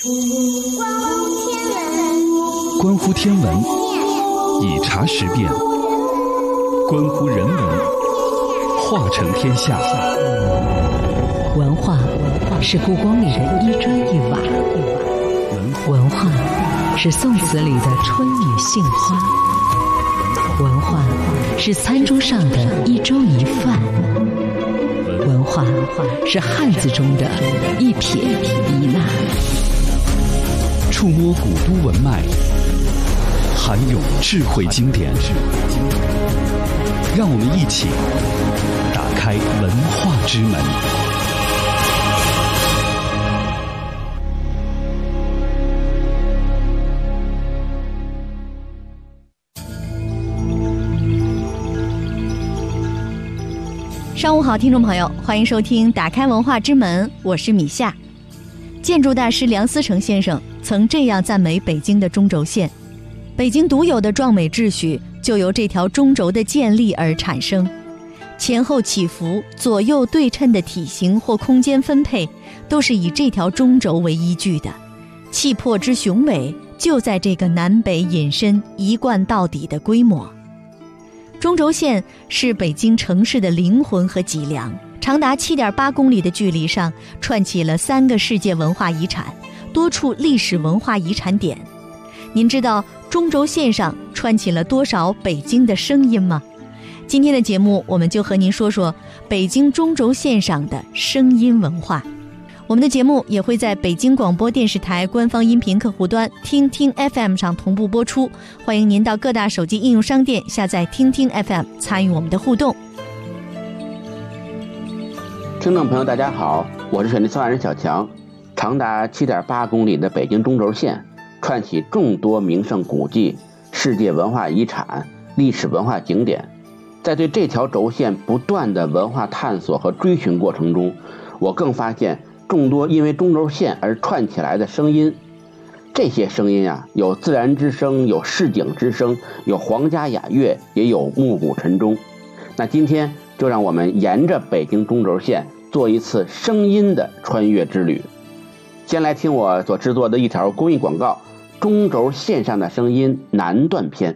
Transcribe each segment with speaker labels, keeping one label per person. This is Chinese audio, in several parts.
Speaker 1: 关乎天文，以察时变；关乎人文，化成天下。
Speaker 2: 文化是故宫里的一砖一瓦，文化是宋词里的春雨杏花，文化是餐桌上的一粥一饭，文化是汉字中的一撇一捺。
Speaker 1: 触摸古都文脉，涵咏智慧经典，让我们一起打开文化之门。
Speaker 3: 上午好，听众朋友，欢迎收听打开文化之门，我是米夏。建筑大师梁思成先生曾这样赞美北京的中轴线：北京独有的壮美秩序就由这条中轴的建立而产生，前后起伏、左右对称的体型或空间分配都是以这条中轴为依据的，气魄之雄伟就在这个南北引申、一贯到底的规模。中轴线是北京城市的灵魂和脊梁，长达 7.8 公里的距离上串起了3个世界文化遗产，多处历史文化遗产点。您知道中轴线上串起了多少北京的声音吗？今天的节目我们就和您说说北京中轴线上的声音文化。我们的节目也会在北京广播电视台官方音频客户端听听 FM 上同步播出，欢迎您到各大手机应用商店下载听听 FM 参与我们的互动。
Speaker 4: 听众朋友大家好，我是水利策划人小强。长达 7.8 公里的北京中轴线串起众多名胜古迹、世界文化遗产、历史文化景点。在对这条轴线不断的文化探索和追寻过程中，我更发现众多因为中轴线而串起来的声音。这些声音啊，有自然之声，有市井之声，有皇家雅乐，也有暮鼓晨钟。那今天就让我们沿着北京中轴线做一次声音的穿越之旅。先来听我所制作的一条公益广告：中轴线上的声音南段篇。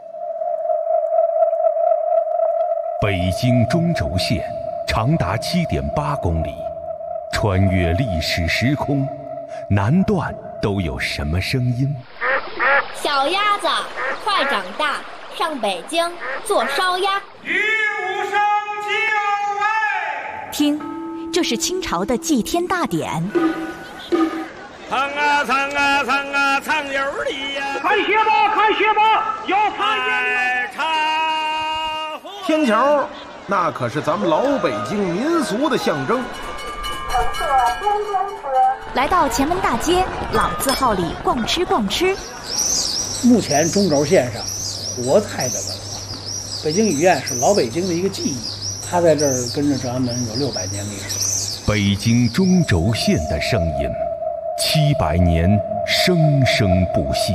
Speaker 5: 北京中轴线长达 7.8 公里，穿越历史时空，南段都有什么声音？
Speaker 6: 小鸭子快长大，上北京做烧鸭。
Speaker 7: 于无声就位。
Speaker 8: 听，这是清朝的祭天大典。
Speaker 7: 唱啊唱啊唱啊唱有理呀！
Speaker 9: 看学吧看学吧，要看见
Speaker 7: 茶
Speaker 10: 天桥，那可是咱们老北京民俗的象征。
Speaker 8: 来到前门大街老字号里逛吃逛吃。
Speaker 11: 目前中轴线上活态的文化，北京语院是老北京的一个记忆，它在这儿跟着咱们有600年历史。
Speaker 5: 北京中轴线的声音，700年生生不息。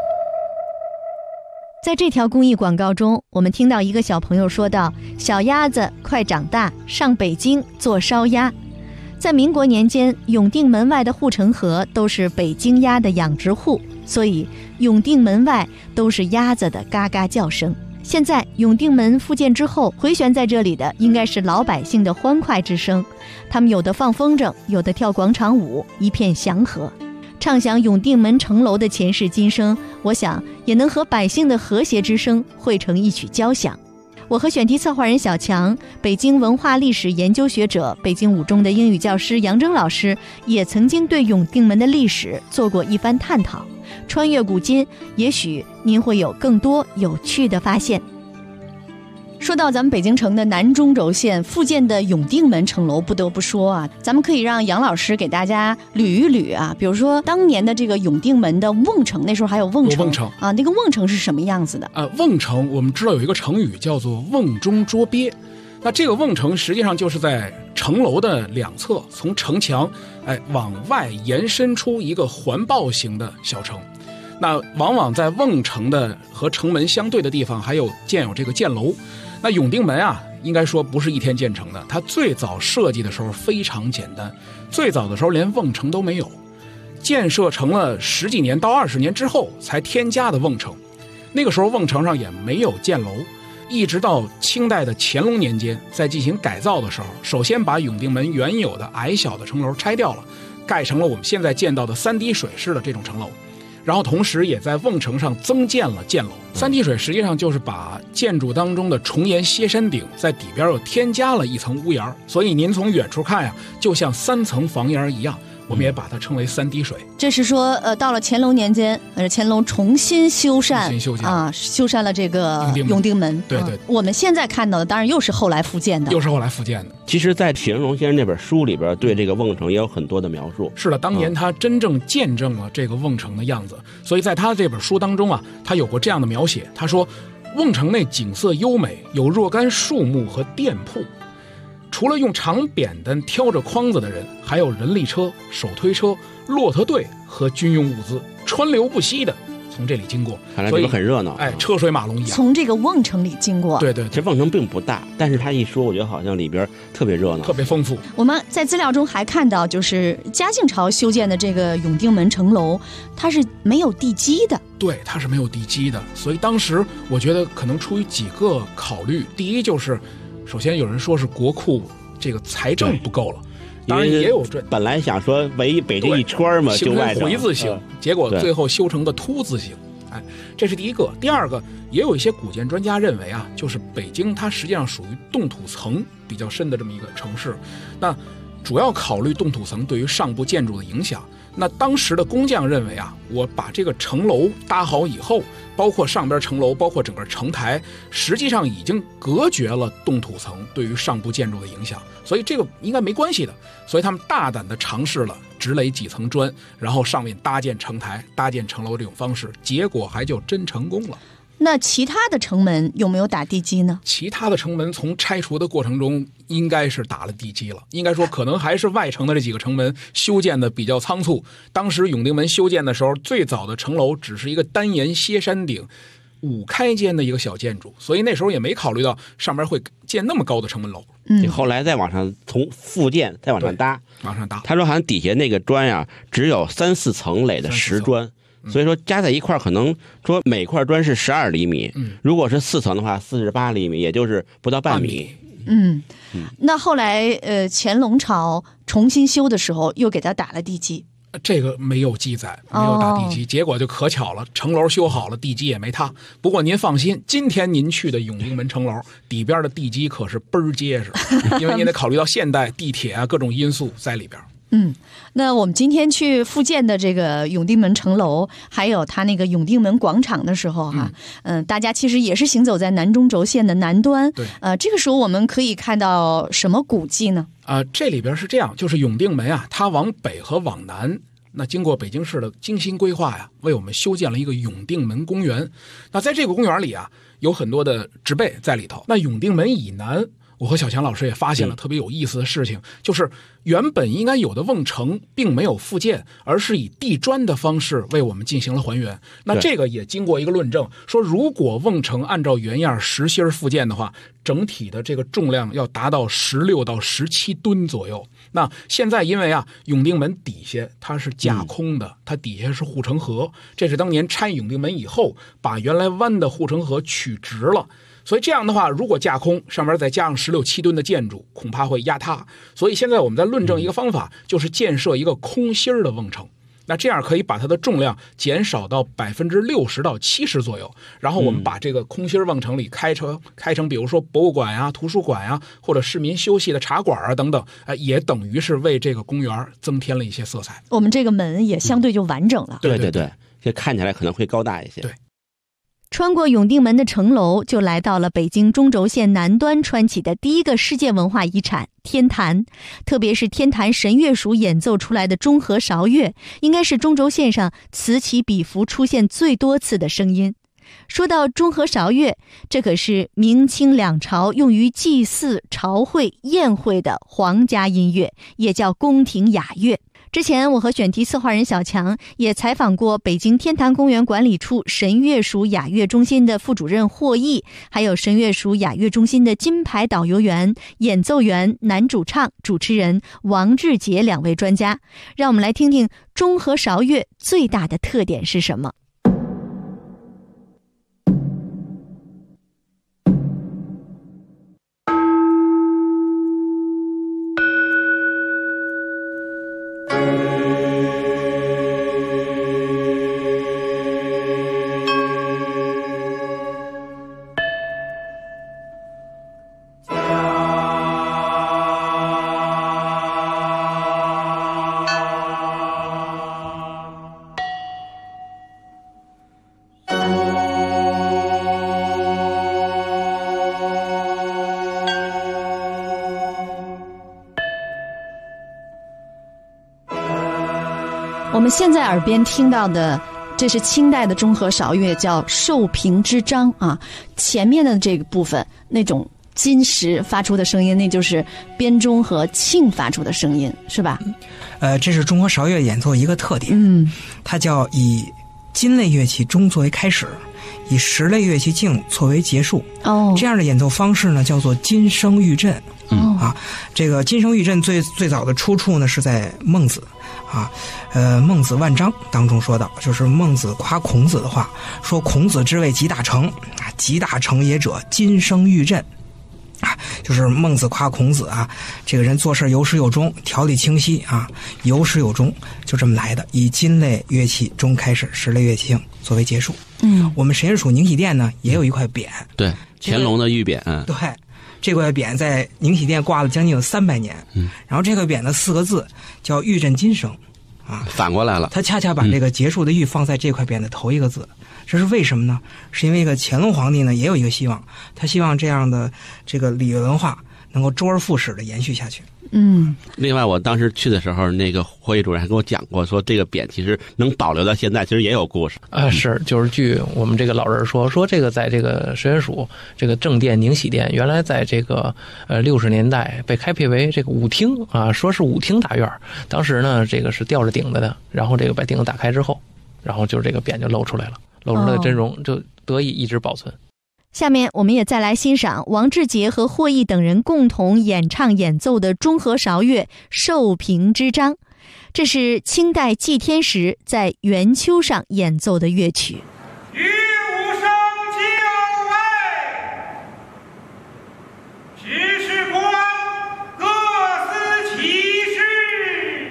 Speaker 3: 在这条公益广告中，我们听到一个小朋友说道：小鸭子快长大，上北京做烧鸭。在民国年间，永定门外的护城河都是北京鸭的养殖户，所以永定门外都是鸭子的嘎嘎叫声。现在永定门复建之后，回旋在这里的应该是老百姓的欢快之声，他们有的放风筝，有的跳广场舞，一片祥和。畅想永定门城楼的前世今生，我想也能和百姓的和谐之声汇成一曲交响。我和选题策划人小强，北京文化历史研究学者，北京五中的英语教师杨铮老师也曾经对永定门的历史做过一番探讨。穿越古今，也许您会有更多有趣的发现。说到咱们北京城的南中轴线复建的永定门城楼，不得不说啊，咱们可以让杨老师给大家捋一捋啊，比如说当年的这个永定门的瓮城，那时候还有瓮城啊，那个瓮城是什么样子的？
Speaker 12: 瓮城我们知道有一个成语叫做瓮中捉鳖，那这个瓮城实际上就是在城楼的两侧，从城墙往外延伸出一个环抱型的小城。那往往在瓮城的和城门相对的地方还有建有这个箭楼。那永定门啊，应该说不是一天建成的，它最早设计的时候非常简单，最早的时候连瓮城都没有。 建设成了10几年到20年之后才添加的瓮城。那个时候瓮城上也没有建楼，一直到清代的乾隆年间，在进行改造的时候，首先把永定门原有的矮小的城楼拆掉了，盖成了我们现在见到的3滴水式的这种城楼，然后同时也在瓮城上增建了箭楼。3滴水实际上就是把建筑当中的重檐歇山顶在底边又添加了一层屋檐，所以您从远处看呀，就像3层房檐一样。我们也把它称为3滴水。
Speaker 3: 这是说，到了乾隆年间，乾隆重新修缮修缮了这个永定门。
Speaker 12: 对对，
Speaker 3: 我们现在看到的当然又是后来复建的，
Speaker 4: 其实，在许文龙先生那本书里边，对这个瓮城也有很多的描述。
Speaker 12: 是的，当年他真正见证了这个瓮城的样子，所以在他这本书当中啊，他有过这样的描写。他说，瓮城内景色优美，有若干树木和店铺。除了用长扁担挑着筐子的人，还有人力车、手推车、骆驼队和军用物资川流不息的从这里经过，
Speaker 4: 看来这个很热闹，
Speaker 12: 车水马龙一样。
Speaker 3: 从这个瓮城里经过，
Speaker 12: 对对，
Speaker 4: 这瓮城并不大，但是他一说，我觉得好像里边特别热闹，
Speaker 12: 特别丰富。
Speaker 3: 我们在资料中还看到，就是嘉靖朝修建的这个永定门城楼，它是没有地基的。
Speaker 12: 对，它是没有地基的，所以当时我觉得可能出于几个考虑，第一就是。首先有人说是国库这个财政不够了，当然也有这
Speaker 4: 本来想说围北京一圈嘛，
Speaker 12: 形成回字形，结果最后修成的凸字形。这是第一个。第二个，也有一些古建专家认为啊，就是北京它实际上属于冻土层比较深的这么一个城市，那主要考虑冻土层对于上部建筑的影响。那当时的工匠认为啊，我把这个城楼搭好以后，包括上边城楼，包括整个城台，实际上已经隔绝了冻土层对于上部建筑的影响，所以这个应该没关系的。所以他们大胆地尝试了直垒几层砖，然后上面搭建城台、搭建城楼这种方式，结果还就真成功了。
Speaker 3: 那其他的城门有没有打地基呢？
Speaker 12: 其他的城门从拆除的过程中应该是打了地基了，应该说可能还是外城的这几个城门修建的比较仓促。当时永定门修建的时候，最早的城楼只是一个单檐歇山顶5开间的一个小建筑，所以那时候也没考虑到上面会建那么高的城门楼。
Speaker 4: 后来再往上从复建再往上搭，他说好像底下那个砖呀，只有3、4层垒的石砖。所以说加在一块可能说每块砖是12厘米，如果是4层的话48厘米，也就是不到半米。
Speaker 3: 那后来乾隆朝重新修的时候又给他打了地基，
Speaker 12: 这个没有记载，没有打地基，结果就可巧了，城楼修好了，地基也没塌。不过您放心，今天您去的永定门城楼底边的地基可是倍儿结实，因为您得考虑到现代地铁啊各种因素在里边。
Speaker 3: 那我们今天去复建的这个永定门城楼，还有它那个永定门广场的时候大家其实也是行走在南中轴线的南端。
Speaker 12: 对，
Speaker 3: 这个时候我们可以看到什么古迹呢？
Speaker 12: 这里边是这样，就是永定门啊，它往北和往南，那经过北京市的精心规划呀，为我们修建了一个永定门公园。那在这个公园里啊，有很多的植被在里头。那永定门以南，我和小强老师也发现了特别有意思的事情，就是原本应该有的瓮城并没有复建，而是以地砖的方式为我们进行了还原。那这个也经过一个论证，说如果瓮城按照原样实心复建的话，整体的这个重量要达到16到17吨左右。那现在因为啊，永定门底下它是架空的，它底下是护城河，这是当年拆永定门以后把原来弯的护城河取直了。所以这样的话，如果架空，上面再加上16、17吨的建筑，恐怕会压塌。所以现在我们在论证一个方法，就是建设一个空心的瓮城。那这样可以把它的重量减少到60%到70%左右。然后我们把这个空心瓮城里开成比如说博物馆呀、图书馆呀，或者市民休息的茶馆啊等等，也等于是为这个公园增添了一些色彩。
Speaker 3: 我们这个门也相对就完整了。
Speaker 4: 对，这看起来可能会高大一些。
Speaker 12: 对。
Speaker 3: 穿过永定门的城楼，就来到了北京中轴线南端穿起的第一个世界文化遗产天坛。特别是天坛神乐署演奏出来的中和韶乐，应该是中轴线上此起彼伏出现最多次的声音。说到中和韶乐，这可是明清两朝用于祭祀、朝会、宴会的皇家音乐，也叫宫廷雅乐。 之前我和选题策划人小强也采访过北京天坛公园管理处神乐署雅乐中心的副主任霍毅，还有神乐署雅乐中心的金牌导游员、演奏员、男主唱、主持人王志杰2位专家。让我们来听听中和韶乐最大的特点是什么。我们现在耳边听到的，这是清代的中和韶乐，叫寿平之章啊。前面的这个部分，那种金石发出的声音，那就是编钟和磬发出的声音，是吧？
Speaker 13: 这是中和韶乐演奏一个特点。它叫以金类乐器钟作为开始，以石类乐器磬作为结束。这样的演奏方式呢，叫做金声玉振。这个金声玉振最早的出处呢，是在孟子。孟子万章当中说到，就是孟子夸孔子的话，说孔子之谓集大成，集大成也者，金声玉振。就是孟子夸孔子啊，这个人做事有始有终，条理清晰啊，有始有终，就这么来的。以金类乐器钟开始，石类乐器磬作为结束。我们神乐署宁喜殿呢也有一块匾，
Speaker 14: 对，乾隆的玉匾。
Speaker 13: 对，这块匾在宁喜殿挂了将近有300年。然后这个匾的4个字叫玉振金声啊，
Speaker 14: 反过来了。
Speaker 13: 他恰恰把这个结束的玉放在这块匾的头一个字。这是为什么呢？是因为乾隆皇帝呢也有一个希望，他希望这样的这个礼乐文化能够周而复始的延续下去。
Speaker 14: 另外我当时去的时候，那个霍毅主任还跟我讲过，说这个匾其实能保留到现在，其实也有故事。
Speaker 15: 是，就是据我们这个老人说这个在这个神乐署这个正殿宁喜殿，原来在这个60年代被开辟为这个舞厅啊，说是舞厅大院。当时呢这个是吊着顶子的，然后这个把顶子打开之后，然后就这个匾就露出来了，露出来的真容就得以一直保存。
Speaker 3: 下面我们也再来欣赏王志杰和霍毅等人共同演唱演奏的中和韶乐《寿平之章》，这是清代祭天时在圆丘上演奏的乐曲。
Speaker 9: 与吾生就位，只是官各司其事，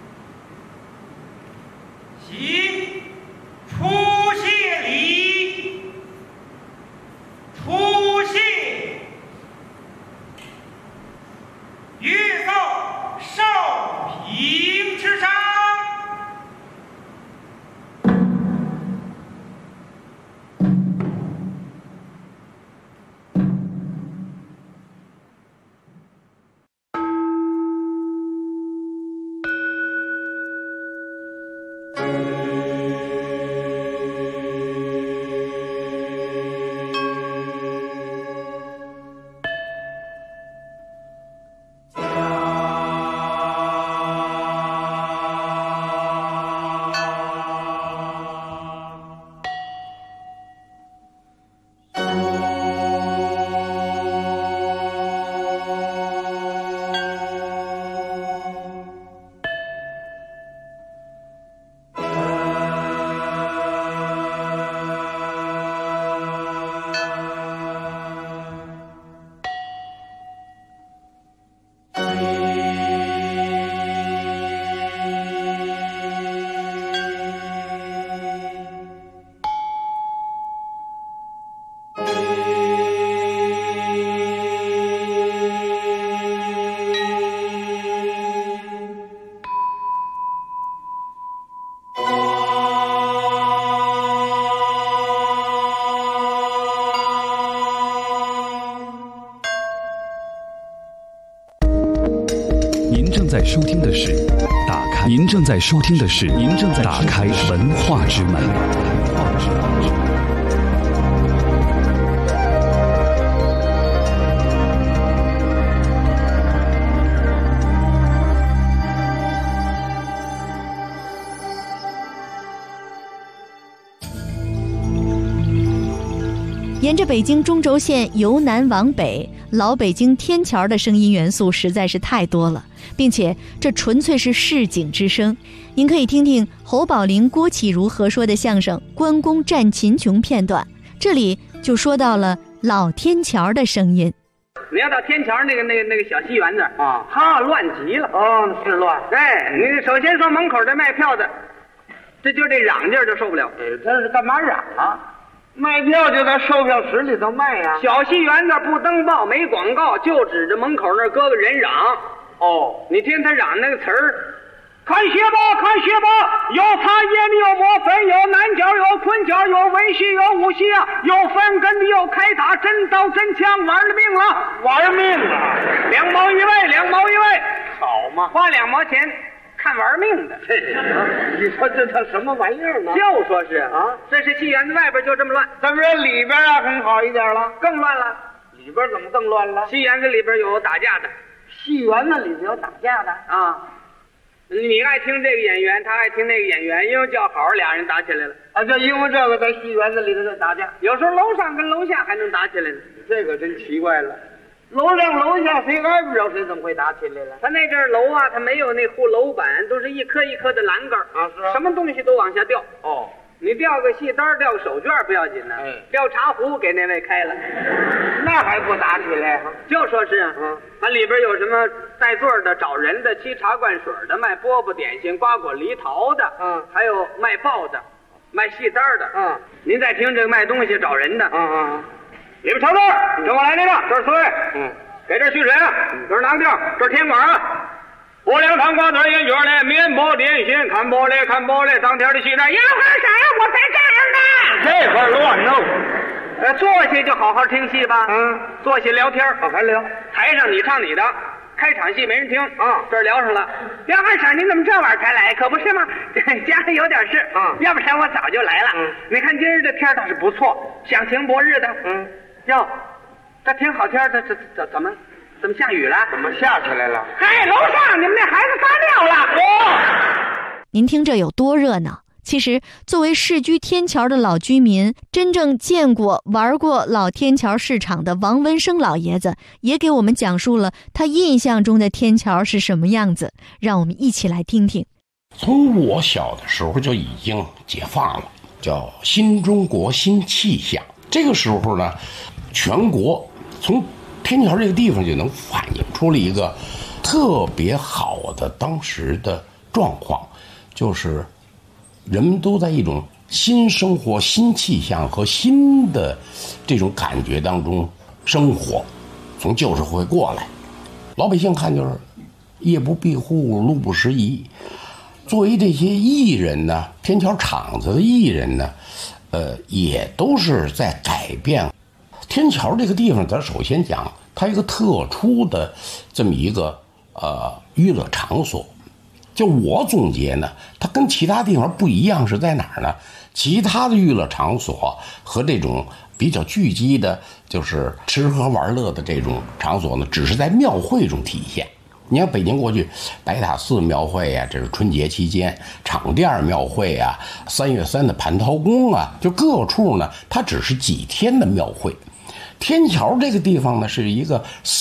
Speaker 9: 行出谢礼，出谢乐奏寿平之章。
Speaker 1: 您正在收听的是打开文化之门。
Speaker 3: 沿着北京中轴线由南往北，老北京天桥的声音元素实在是太多了，并且这纯粹是市井之声。您可以听听侯宝林、郭启儒合说的相声《关公战秦琼》片段，这里就说到了老天桥的声音。
Speaker 16: 你要到天桥那个小西园那儿啊，哈，乱极了。哦，是乱。哎，你首先说门口这卖票的，这就这嚷劲儿就受不了。
Speaker 17: 这是干嘛嚷啊？卖票就在售票室里头卖呀。
Speaker 16: 小西园那儿不登报没广告，就指着门口那儿搁个人嚷。哦，你听他嚷那个词儿。看鞋吧，看鞋吧，有擦叶的，有磨粉，有南角，有捆角，有围戏，有武戏啊，有翻跟的，有开打，真刀真枪，玩了命了，
Speaker 17: 玩命啊
Speaker 16: ！2毛一位，2毛一位，
Speaker 17: 好嘛，
Speaker 16: 花2毛钱看玩命的。
Speaker 17: 你说这叫什么玩意儿呢？
Speaker 16: 就说是啊，这是戏园子外边就这么乱，
Speaker 17: 咱们这里边啊很好一点了，
Speaker 16: 更乱了。
Speaker 17: 里边怎么更乱了？
Speaker 16: 戏园子里边有打架的，
Speaker 17: 戏园子里头有打架的
Speaker 16: 啊。你爱听这个演员，他爱听那个演员，因为叫好，俩人打起来了
Speaker 17: 啊！就因为这个，在戏园子里头就打架，
Speaker 16: 有时候楼上跟楼下还能打起来呢。
Speaker 17: 这个真奇怪了，楼上楼下谁挨不着谁，怎么会打起来了？
Speaker 16: 他那阵楼啊，他没有那护楼板，都是一颗一颗的栏杆
Speaker 17: 啊，是
Speaker 16: 什么东西都往下掉。
Speaker 17: 哦，
Speaker 16: 你掉个戏单，掉个手绢不要紧呢，掉茶壶给那位开了，
Speaker 17: 那还不打起来？
Speaker 16: 就说是啊，它里边有什么带座的、找人的、沏茶灌水的、卖饽饽点心、瓜果梨桃的，还有卖报的、卖戏单的，您再听这个卖东西找人的，里边瞧座，跟我来那个，这是4位，给这续水啊，这是哪个地儿？这是天馆啊。5两糖瓜子烟卷嘞，面包点心，看玻璃看玻璃，当天的戏单，要喝啥我在这儿呢。
Speaker 17: 这块乱弄。
Speaker 16: 坐下就好好听戏吧。坐下聊天，
Speaker 17: 还聊。
Speaker 16: 台上你唱你的，开场戏没人听啊，这儿聊上了。梁汉婶，您怎么这晚才来？可不是吗？家里有点事啊，要不然我早就来了。你看今儿这天倒是不错，响晴博日的。哟，这天好天的，这怎么下雨了？
Speaker 17: 怎么下起来了？
Speaker 16: 嗨，楼上你们那孩子撒尿了。
Speaker 3: 您听这有多热闹？其实作为市居天桥的老居民，真正见过玩过老天桥市场的王文生老爷子也给我们讲述了他印象中的天桥是什么样子，让我们一起来听听。
Speaker 18: 从我小的时候就已经解放了，叫新中国新气象。这个时候呢，全国从天桥这个地方就能反映出了一个特别好的当时的状况，就是人们都在一种新生活、新气象和新的这种感觉当中生活，从旧社会过来，老百姓看就是夜不闭户，路不拾遗。作为这些艺人呢，天桥厂子的艺人呢，也都是在改变。天桥这个地方，咱首先讲，它一个特殊的这么一个娱乐场所。就我总结呢，它跟其他地方不一样是在哪儿呢？其他的娱乐场所和这种比较聚集的，就是吃喝玩乐的这种场所呢，只是在庙会中体现。你看北京过去白塔寺庙会呀，这是春节期间；场店庙会啊，3月3的蟠桃宫啊，就各处呢，它只是几天的庙会。天桥这个地方呢，是一个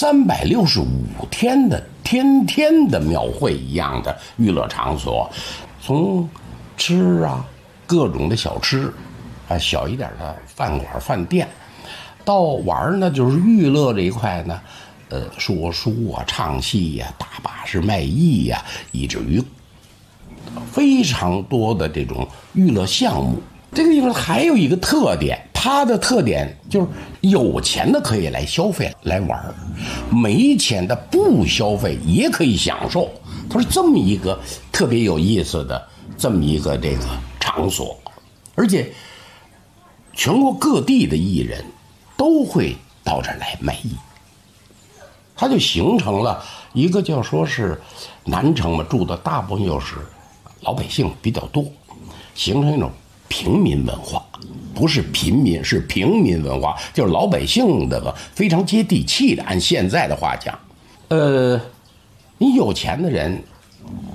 Speaker 18: 365天的天天的庙会一样的娱乐场所，从吃啊各种的小吃啊，小一点的饭馆饭店，到玩呢就是娱乐这一块呢，说书啊唱戏呀，打把式卖艺呀，以至于非常多的这种娱乐项目。这个地方还有一个特点，它的特点就是有钱的可以来消费来玩，没钱的不消费也可以享受。它是这么一个特别有意思的这么一个这个场所，而且全国各地的艺人都会到这儿来卖艺，它就形成了一个叫说是南城嘛，住的大部分又是老百姓比较多，形成一种平民文化，不是贫民，是平民文化，就是老百姓的非常接地气的。按现在的话讲，你有钱的人，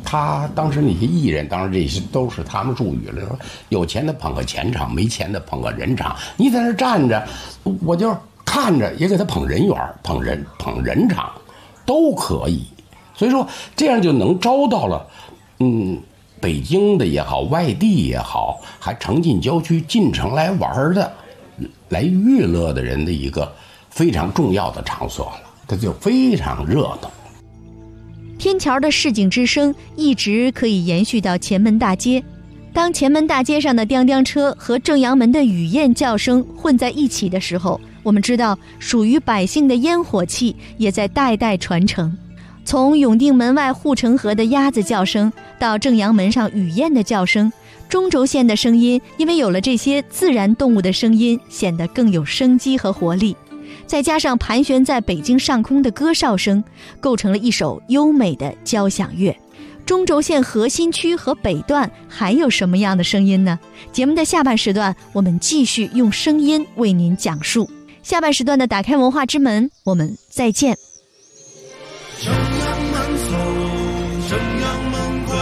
Speaker 18: 他当时那些艺人，当然这些都是他们术语了，说有钱的捧个钱场，没钱的捧个人场。你在那站着，我就看着也给他捧人缘，捧人场，都可以。所以说这样就能招到了，北京的也好，外地也好，还城进郊区进城来玩的，来娱乐的人的一个非常重要的场所了，它就非常热闹。
Speaker 3: 天桥的市井之声一直可以延续到前门大街。当前门大街上的叮叮车和正阳门的雨燕叫声混在一起的时候，我们知道属于百姓的烟火气也在代代传承。从永定门外护城河的鸭子叫声到正阳门上雨燕的叫声，中轴线的声音因为有了这些自然动物的声音，显得更有生机和活力。再加上盘旋在北京上空的歌哨声，构成了一首优美的交响乐。中轴线核心区和北段还有什么样的声音呢？节目的下半时段，我们继续用声音为您讲述。下半时段的打开文化之门，我们再见。
Speaker 19: 正阳门走，正阳门归。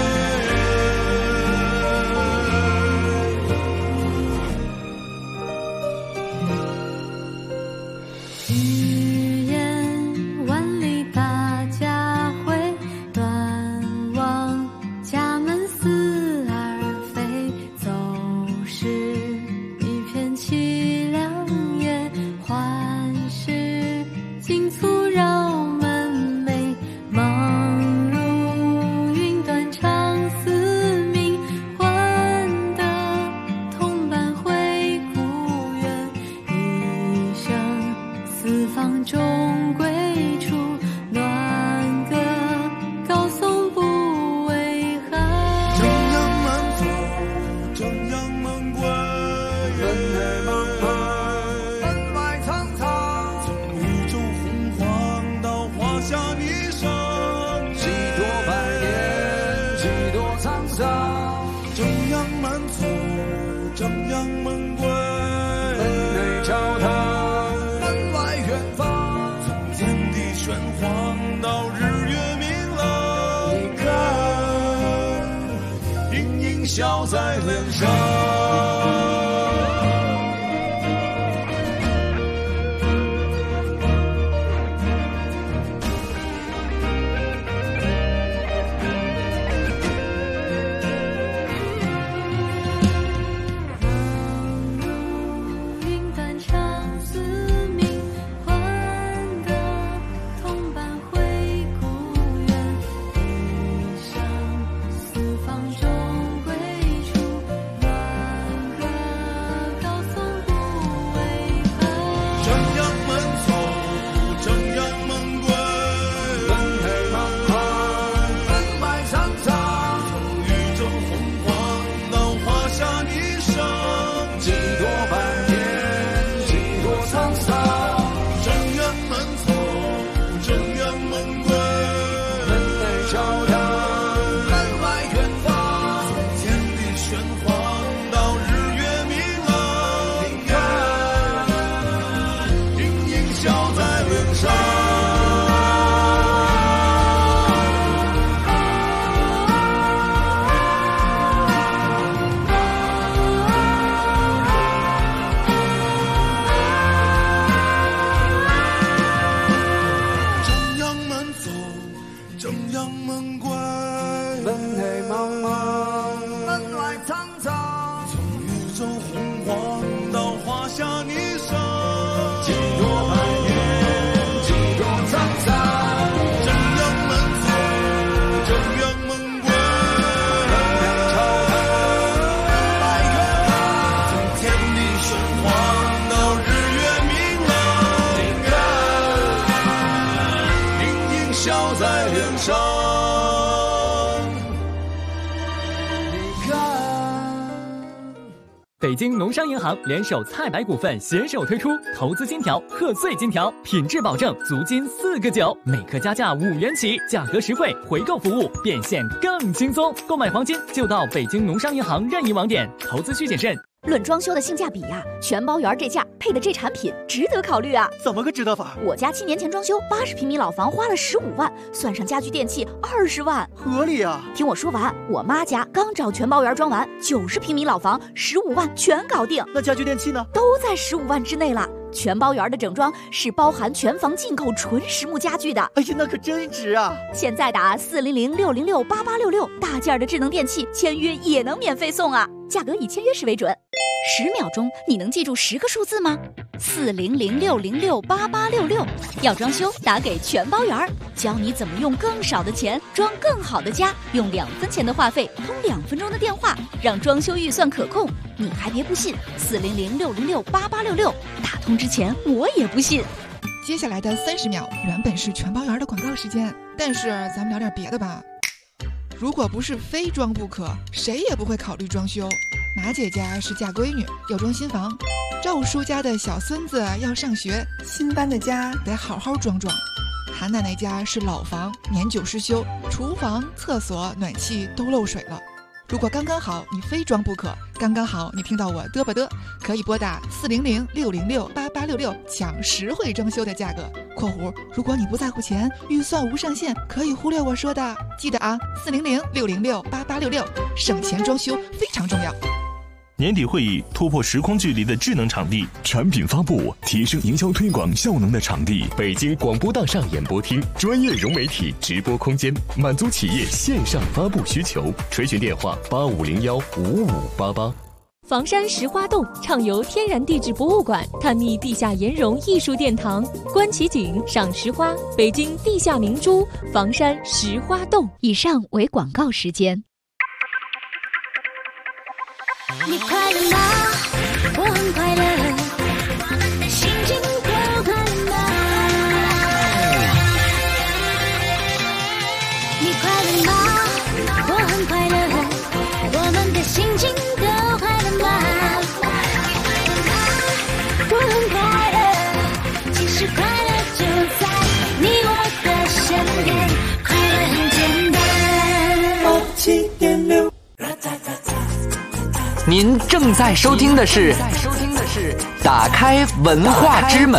Speaker 20: 语言万里大家回，端望家门思而飞。走是一片凄凉夜，欢是尽簇绕门楣。忙如云端长思鸣，换得同伴回故园。一生四方中归处，暖歌高颂不为何。
Speaker 19: 正阳门走，正阳门归。门内忙归，门外苍苍。从宇宙洪荒到华夏霓裳，几多百年，几多沧桑。正阳门走，正阳门归。门内朝堂，门外远方。从天地玄黄到日月明朗，你看，盈盈笑在脸上。
Speaker 20: 云端长思鸣，换得同伴回故园。一生四方中归处，暖歌高颂不为何。
Speaker 19: 正阳门走，正阳门归。门内忙宽，门外苍苍。从宇宙洪荒到华夏霓裳，几多百年，几多沧桑。正阳门走，正阳门归。门内朝堂，门外远方。从天地玄黄到日月明朗，你看，盈盈笑在脸上。正阳门走，正阳门归。门内茫茫，门外苍苍。从宇宙洪荒到华夏霓裳，几多百年，几多沧桑。正阳门走，正阳门归。门内朝堂，门外远方。从天地玄黄到日月明朗，你看，盈盈笑在脸上。你看。
Speaker 21: 北京农商银行联手菜百股份携手推出投资金条、贺岁金条，品质保证，足金4个9，每克加价5元起，价格实惠，回购服务变现更轻松。购买黄金就到北京农商银行任意网点，投资需谨慎。
Speaker 8: 论装修的性价比呀，全包园这价配的这产品值得考虑啊！
Speaker 2: 怎么个值得法？
Speaker 8: 我家7年前装修80平米老房花了15万，算上家具电器20万，
Speaker 2: 合理啊！
Speaker 8: 听我说完，我妈家刚找全包园装完，90平米老房15万全搞定。
Speaker 2: 那家具电器呢？
Speaker 8: 都在15万之内了。全包园的整装是包含全房进口纯实木家具的。
Speaker 2: 哎呀，那可真值啊！
Speaker 8: 现在打400-606-8866，大件的智能电器签约也能免费送啊！价格以签约时为准。10秒钟，你能记住10个数字吗？400-606-8866。要装修，打给全包园，教你怎么用更少的钱装更好的家，用2分钱的话费通2分钟的电话，让装修预算可控。你还别不信，400-606-8866，打通之前我也不信。
Speaker 22: 接下来的30秒原本是全包园的广告时间，但是咱们聊点别的吧。如果不是非装不可，谁也不会考虑装修。马姐家是嫁闺女，要装新房；赵叔家的小孙子要上学，新搬的家得好好装装。韩奶奶家是老房，年久失修，厨房、厕所、暖气都漏水了。如果刚刚好你非装不可，刚刚好你听到我嘚吧嘚，可以拨打400-606-8866抢实惠装修的价格（括弧如果你不在乎钱，预算无上限，可以忽略我说的）。记得啊，400-606-8866，省钱装修非常重要。
Speaker 23: 年底会议突破时空距离的智能场地，产品发布提升营销推广效能的场地，
Speaker 1: 北京广播大厦演播厅，专业融媒体直播空间，满足企业线上发布需求。垂询电话85015588。
Speaker 24: 房山石花洞畅游天然地质博物馆，探秘地下岩溶艺术殿堂，观奇景，赏石花，北京地下明珠，房山石花洞。
Speaker 8: 以上为广告时间。
Speaker 20: 你快乐吗？我很快乐，心情都快乐吗？你快乐吗？我很快乐，我们的心情都快乐吗？我很快乐，其实快乐就在你我的身边，快乐很简单。87.6。
Speaker 25: 您正在收听的是打开文化之门。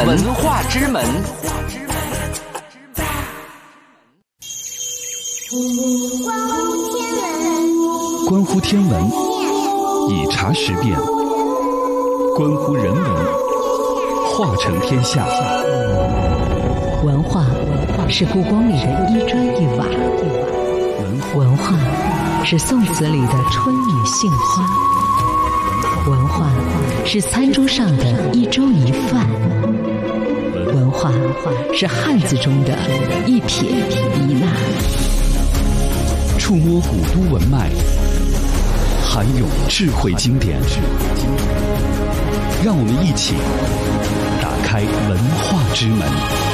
Speaker 1: 关乎天文，以察时变；关乎人文，化成天下。
Speaker 26: 文化是故宫里的一砖一瓦，文化是宋词里的春雨杏花，文化是餐桌上的一粥一饭，文化是汉字中的一撇一捺。
Speaker 1: 触摸古都文脉，涵咏智慧经典，让我们一起打开文化之门。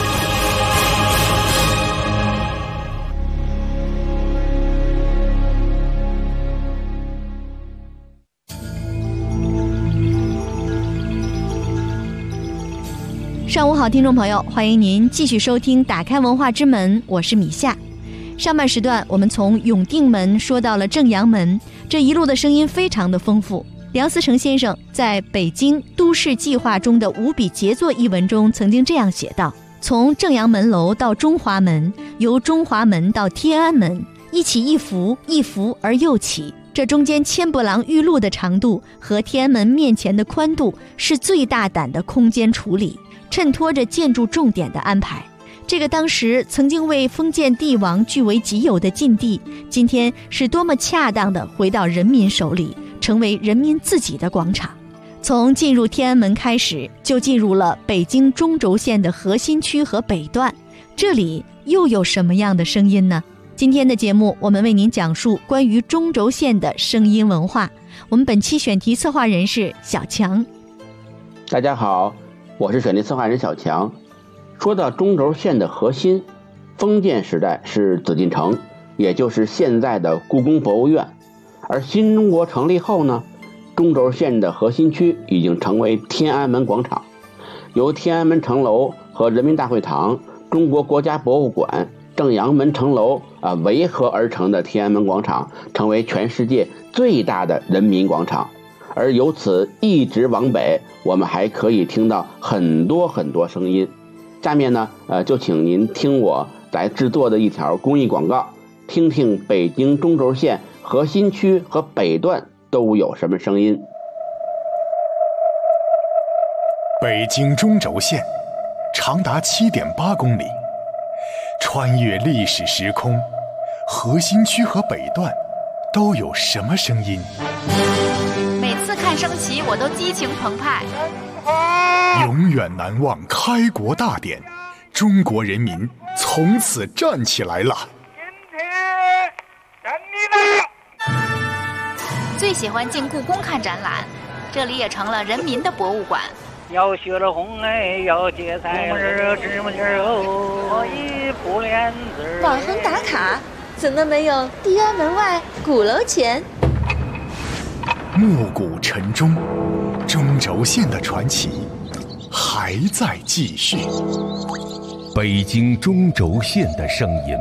Speaker 3: 上午好，听众朋友，欢迎您继续收听打开文化之门，我是米夏。上半时段我们从永定门说到了正阳门，这一路的声音非常的丰富。梁思成先生在北京都市计划中的5笔杰作一文中曾经这样写道：从正阳门楼到中华门，由中华门到天安门，一起一伏，一伏而又起，这中间千波廊玉路的长度和天安门面前的宽度是最大胆的空间处理，衬托着建筑重点的安排。这个当时曾经为封建帝王据为己有的禁地，今天是多么恰当的回到人民手里，成为人民自己的广场。从进入天安门开始，就进入了北京中轴线的核心区和北段，这里又有什么样的声音呢？今天的节目我们为您讲述关于中轴线的声音文化。我们本期选题策划人是小强。
Speaker 4: 大家好，我是选题策划人小强。说到中轴线的核心，封建时代是紫禁城，也就是现在的故宫博物院。而新中国成立后呢，中轴线的核心区已经成为天安门广场，由天安门城楼和人民大会堂、中国国家博物馆、正阳门城楼围合而成的天安门广场，成为全世界最大的人民广场。 而由此一直往北，我们还可以听到很多很多声音。下面呢，就请您听我来制作的一条公益广告，听听北京中轴线核心区和北段都有什么声音。
Speaker 5: 北京中轴线长达7.8公里，穿越历史时空，核心区和北段都有什么声音？
Speaker 6: 每次看升旗，我都激情澎湃。
Speaker 5: 永远难忘开国大典，中国人民从此站起来了。
Speaker 6: 最喜欢进故宫看展览，这里也成了人民的博物馆。
Speaker 17: 要学了红哎，要结菜芝麻筋哦，一铺帘子。
Speaker 7: 网红打卡，怎么没有地安门外鼓楼前？
Speaker 5: 暮鼓晨钟，中轴线的传奇还在继续。
Speaker 1: 北京中轴线的声音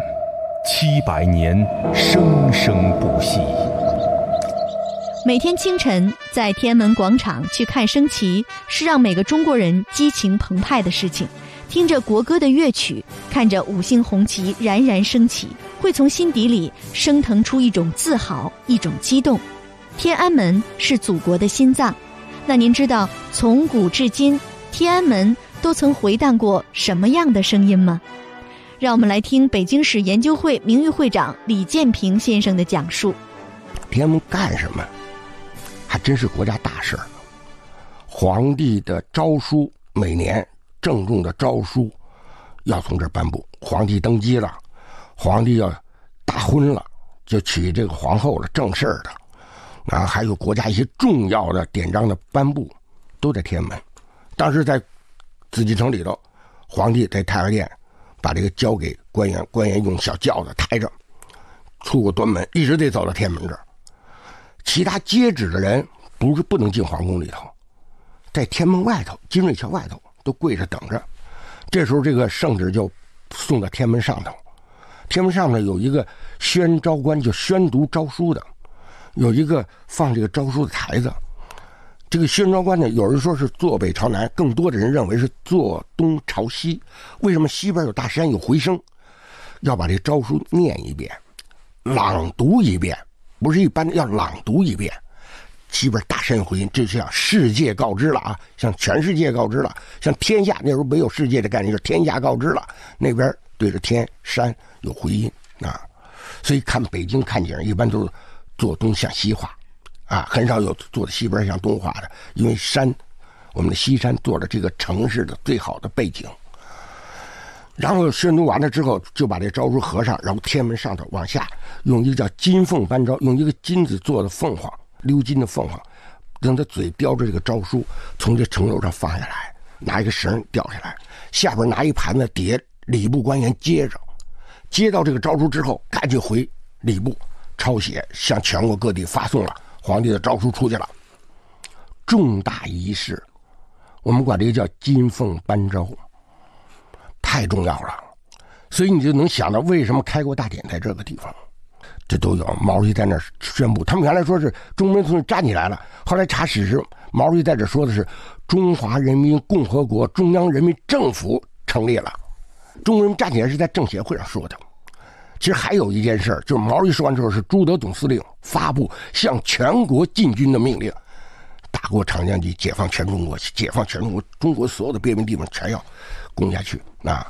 Speaker 1: ，700年生生不息。
Speaker 3: 每天清晨在天安门广场去看升旗，是让每个中国人激情澎湃的事情。听着国歌的乐曲，看着5星红旗冉冉升起，会从心底里升腾出一种自豪，一种激动。天安门是祖国的心脏，那您知道从古至今天安门都曾回荡过什么样的声音吗？让我们来听北京市研究会名誉会长李建平先生的讲述。
Speaker 10: 天安门干什么？还真是国家大事儿。皇帝的诏书，每年郑重的诏书要从这儿颁布。皇帝登基了，皇帝要大婚了，就娶这个皇后了，正事儿的。然后还有国家一些重要的典章的颁布，都在天安门。当时在紫禁城里头，皇帝在太和殿把这个交给官员，官员用小轿子抬着出过端门，一直得走到天安门这儿。其他接旨的人不能进皇宫里头，在天安门外头、金瑞桥外头都跪着等着。这时候这个圣旨就送到天安门上头，天安门上头有一个宣诏官，就宣读诏书的，有一个放这个诏书的台子。这个宣诏官呢，有人说是坐北朝南，更多的人认为是坐东朝西。为什么西边有大山有回声？要把这诏书念一遍，朗读一遍，不是一般的，要朗读一遍。西边大山有回音，这是向世界告知了啊，向全世界告知了，向天下，那时候没有世界的概念，就是天下告知了。那边对着天山有回音啊，所以看北京看景一般都是坐东向西画啊，很少有坐的西边向东画的，因为山，我们的西山做了这个城市的最好的背景。然后宣读完了之后，就把这诏书合上，然后天安门上头往下用一个叫金凤颁诏，用一个金子做的凤凰，鎏金的凤凰，让他嘴叼着这个诏书从这城楼上放下来，拿一个绳吊下来，下边拿一盘子碟，礼部官员接着，接到这个诏书之后，赶紧回礼部抄写，向全国各地发送了。皇帝的诏书出去了，重大仪式，我们管这个叫金凤颁诏，太重要了。所以你就能想到为什么开国大典在这个地方，这都有。毛主席在那儿宣布，他们原来说是中国人民站起来了，后来查史实，毛主席在这说的是中华人民共和国中央人民政府成立了。中国人民站起来是在政协会上说的。其实还有一件事，就是毛主席说完之后，是朱德总司令发布向全国进军的命令，打过长江及解放全中国，解放全中国，中国所有的边缘地方全要攻下去啊。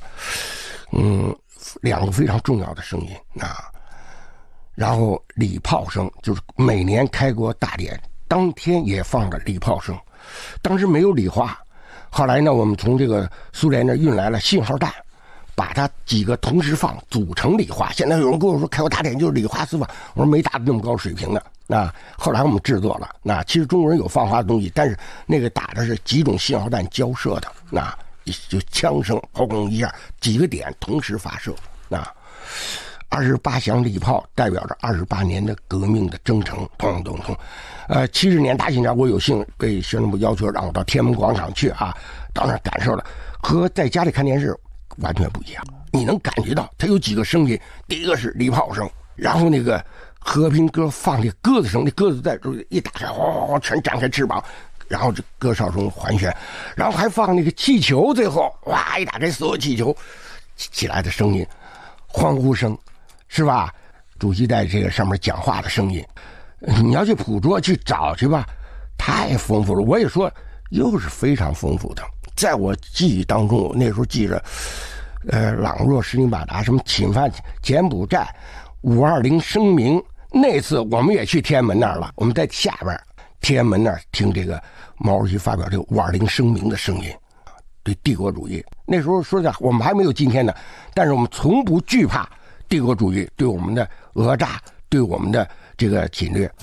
Speaker 10: 两个非常重要的声音啊。然后礼炮声，就是每年开国大典当天也放着礼炮声。当时没有礼花，后来呢，我们从这个苏联那运来了信号弹，把它几个同时放，组成礼花。现在有人跟我说开国大典就是礼花四放，我说没达到那么高水平的。那后来我们制作了，那其实中国人有放花的东西，但是那个打的是几种信号弹交射的，那就枪声轰轰一下，几个点同时发射。那28响礼炮代表着28年的革命的征程，咚咚咚。70年大庆节，我有幸被宣传部要求让我到天安门广场去啊，到那儿感受了，和在家里看电视完全不一样。你能感觉到它有几个声音，第一个是礼炮声，然后那个和平鸽放这鸽子声，那鸽子在一打开，哗全展开翅膀，然后这鸽哨声环旋，然后还放那个气球，最后哇一打开，所有气球起来的声音，欢呼声，是吧？主席在这个上面讲话的声音，你要去捕捉去找去吧，太丰富了。我也说又是非常丰富的，在我记忆当中，我那时候记着，朗若、施宁巴达，什么侵犯柬埔寨、520声明。那次我们也去天安门那儿了，我们在下边天安门那儿听这个毛主席发表这个520声明的声音，对帝国主义。那时候说实在，我们还没有今天的，但是我们从不惧怕帝国主义对我们的讹诈，对我们的这个侵略。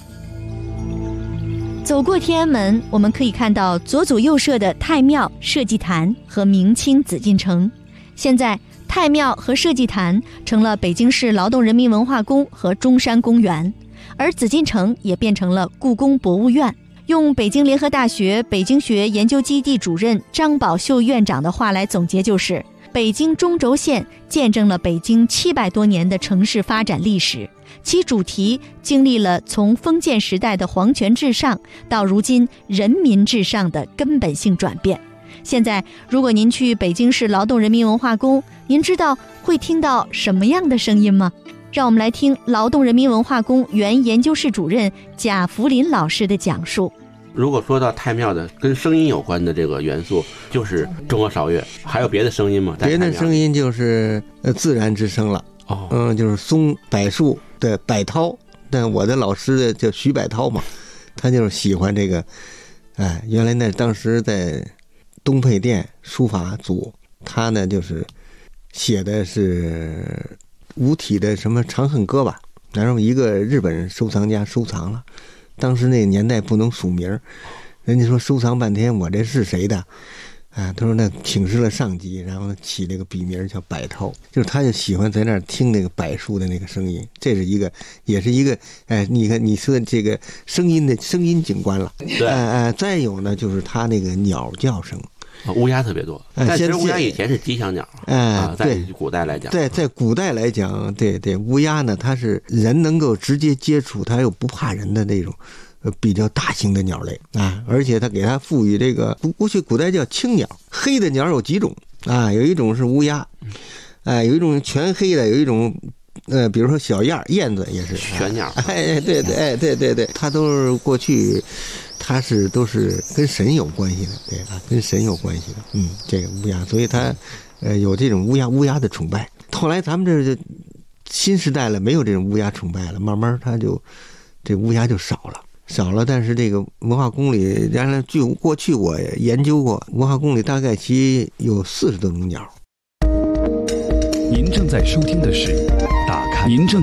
Speaker 3: 走过天安门，我们可以看到左祖右舍的太庙、社稷坛和明清紫禁城。现在太庙和社稷坛成了北京市劳动人民文化宫和中山公园，而紫禁城也变成了故宫博物院。用北京联合大学北京学研究基地主任张宝秀院长的话来总结，就是北京中轴线见证了北京700多年的城市发展历史，其主题经历了从封建时代的皇权至上到如今人民至上的根本性转变。现在如果您去北京市劳动人民文化宫，您知道会听到什么样的声音吗？让我们来听劳动人民文化宫原研究室主任贾福林老师的讲述。
Speaker 4: 如果说到太庙的跟声音有关的这个元素，就是中俄韶乐，还有别的声音吗？
Speaker 9: 别的声音就是自然之声了。就是松柏树的柏涛，但我的老师叫徐柏涛嘛，他就是喜欢这个。原来呢，当时在东配店书法组，他呢就是写的是五体的什么《长恨歌》吧，然后一个日本收藏家收藏了。当时那个年代不能署名，人家说收藏半天，我这是谁的？他说那请示了上级，然后起了个笔名叫柏涛，就是他就喜欢在那儿听那个柏树的那个声音，这是一个，也是一个，你看你说这个声音景观了。对，再有呢就是他那个鸟叫声。
Speaker 4: 乌鸦特别多，但其实乌鸦以前是吉祥鸟。在古代来讲，在
Speaker 9: 古代来讲，对，乌鸦呢，它是人能够直接接触，它又不怕人的那种，比较大型的鸟类啊。而且它给它赋予这个，过去古代叫青鸟，黑的鸟有几种啊？有一种是乌鸦，有一种全黑的，有一种。比如说小燕子也是
Speaker 4: 玄鸟。
Speaker 9: 对，它都是过去。它都是跟神有关系的，对啊，跟神有关系的，这个乌鸦，所以它，有这种乌鸦的崇拜。后来咱们这就新时代了，没有这种乌鸦崇拜了，慢慢它就这乌鸦就少了。但是这个文化宫里，原来据过去我研究过，文化宫里大概其有40多种鸟。
Speaker 1: 您正在收听的是打开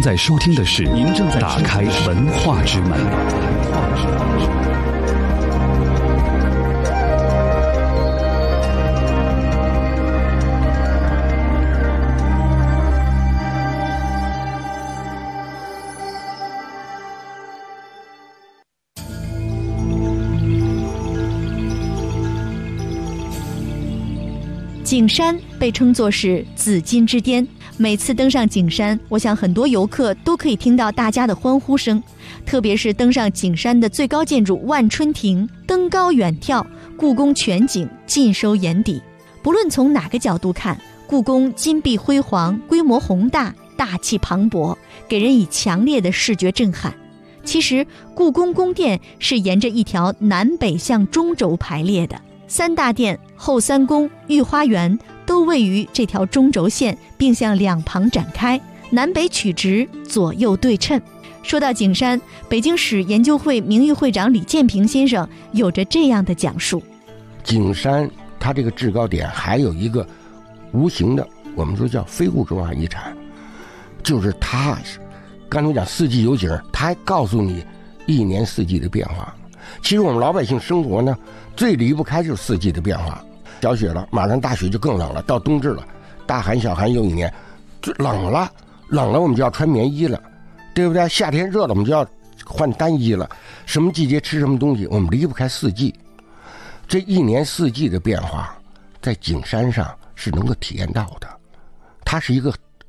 Speaker 1: 文化之门。
Speaker 3: 景山被称作是紫金之巅，每次登上景山，我想很多游客都可以听到大家的欢呼声，特别是登上景山的最高建筑万春亭，登高远眺，故宫全景尽收眼底。不论从哪个角度看，故宫金碧辉煌，规模宏大，大气磅礴，给人以强烈的视觉震撼。其实故宫宫殿是沿着一条南北向中轴排列的，3大殿、后3宫、御花园都位于这条中轴线，并向两旁展开，南北曲直，左右对称。说到景山，北京史研究会名誉会长李建平先生有着这样的讲述：
Speaker 10: 景山它这个制高点还有一个无形的，我们说叫非物质文化遗产，就是它刚才讲四季有景，它还告诉你一年四季的变化。其实我们老百姓生活呢，最离不开就是四季的变化。小雪了，马上大雪就更冷了，到冬至了，大寒小寒又一年，就冷了我们就要穿棉衣了，对不对？夏天热了我们就要换单衣了，什么季节吃什么东西，我们离不开四季。这一年四季的变化在景山上是能够体验到的，它是一个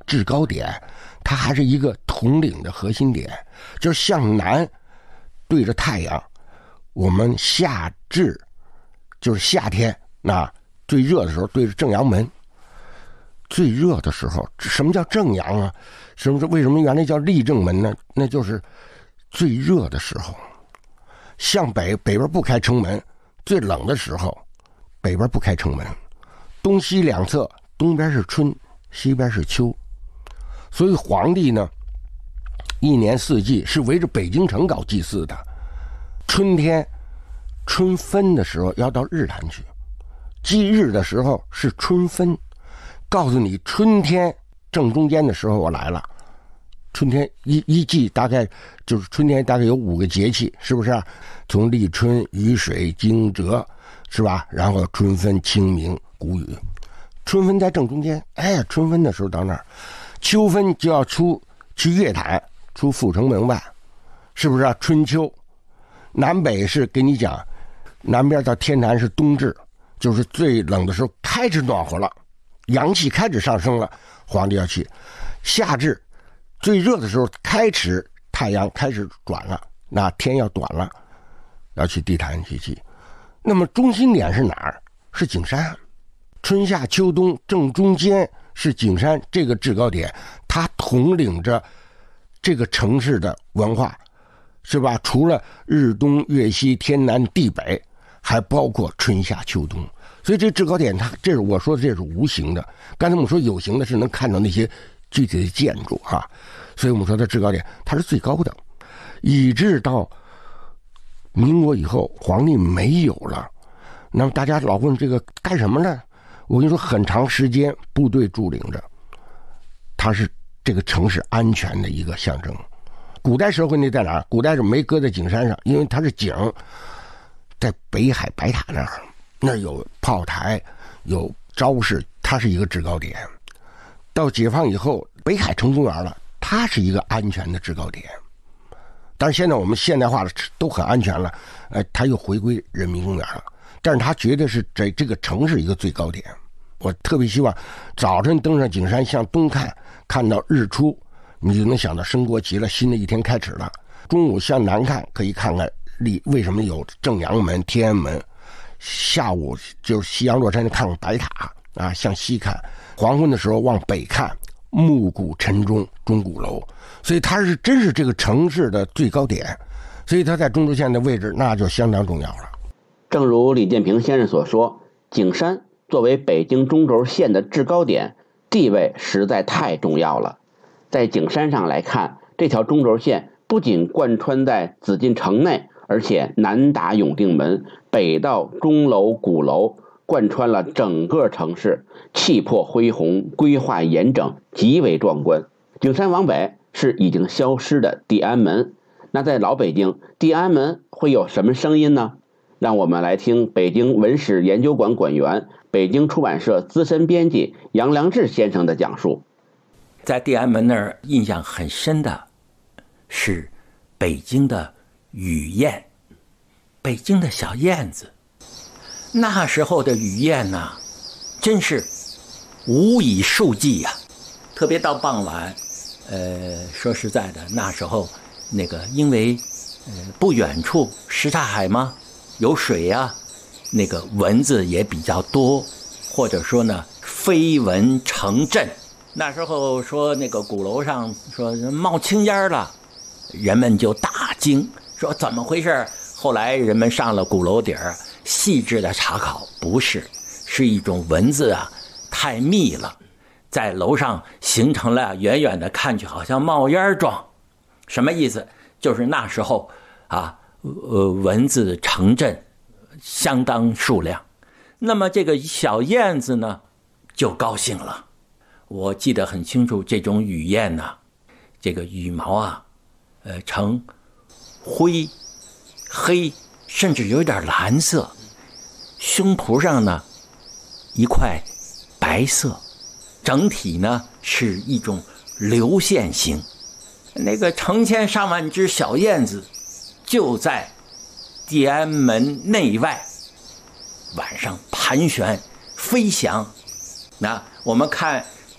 Speaker 10: 制高点，它还是一个统领的核心点，就是向南对着太阳。我们夏至就是夏天，那最热的时候对着正阳门。最热的时候，什么叫正阳啊？为什么原来叫立正门呢？那就是最热的时候。向北边不开城门，最冷的时候北边不开城门。东西两侧，东边是春，西边是秋。所以皇帝呢，一年四季是围着北京城搞祭祀的。春天春分的时候要到日坛去，祭日的时候是春分，告诉你春天正中间的时候我来了。春天一季大概就是春天大概有5个节气，是不是啊？从立春、雨水、惊蛰，是吧？然后春分、清明、谷雨。春分在正中间，春分的时候到那儿，秋分就要去月坛，出阜成门外，是不是啊？春秋，南北是给你讲，南边到天坛是冬至，就是最冷的时候开始暖和了，阳气开始上升了，皇帝要去。夏至最热的时候开始太阳开始转了，那天要短了，要去地坛去祭。那么中心点是哪儿？是景山。春夏秋冬正中间是景山这个制高点，它统领着这个城市的文化，是吧？除了日东月西天南地北，还包括春夏秋冬。所以这制高点它这是我说的，这是无形的。刚才我们说有形的是能看到那些具体的建筑啊，所以我们说的制高点它是最高的，以致到民国以后皇帝没有了，那么大家老问这个干什么呢？我跟你说，很长时间部队驻领着，它是这个城市安全的一个象征。古代社会那在哪儿？古代是没搁在景山上，因为它是景，在北海白塔那儿，那儿有炮台，有招式，它是一个制高点。到解放以后，北海成公园了，它是一个安全的制高点。但是现在我们现代化的都很安全了，它又回归人民公园了。但是它绝对是这个城市一个最高点。我特别希望早晨登上景山向东看，看到日出，你就能想到升国旗了，新的一天开始了。中午向南看，可以看看为什么有正阳门、天安门。下午就是夕阳落山看看白塔啊，向西看。黄昏的时候往北看，暮鼓晨钟，钟鼓楼。所以它是真是这个城市的最高点，所以它在中轴线的位置那就相当重要了。
Speaker 4: 正如李建平先生所说，景山作为北京中轴线的制高点，地位实在太重要了。在景山上来看，这条中轴线不仅贯穿在紫禁城内，而且南达永定门，北到钟楼、鼓楼，贯穿了整个城市，气魄恢宏，规划严整，极为壮观。景山往北是已经消失的地安门，那在老北京，地安门会有什么声音呢？让我们来听北京文史研究馆馆员、北京出版社资深编辑杨良志先生的讲述。
Speaker 11: 在地安门那儿印象很深的是北京的雨燕，北京的小燕子。那时候的雨燕呢，真是无以数计呀。特别到傍晚，说实在的，那时候那个因为不远处什刹海嘛，有水呀，那个蚊子也比较多，或者说呢飞蚊成阵。那时候说那个鼓楼上说冒青烟了，人们就大惊，说怎么回事？后来人们上了鼓楼顶儿，细致的查考，不是，是一种蚊子啊太密了，在楼上形成了远远的看去好像冒烟状。什么意思？就是那时候啊蚊子成阵，相当数量。那么这个小燕子呢就高兴了。我记得很清楚，这种雨燕呢，这个羽毛啊呈灰黑，甚至有点蓝色，胸脯上呢一块白色，整体呢是一种流线型。那个成千上万只小燕子就在地安门内外晚上盘旋飞翔。那我们看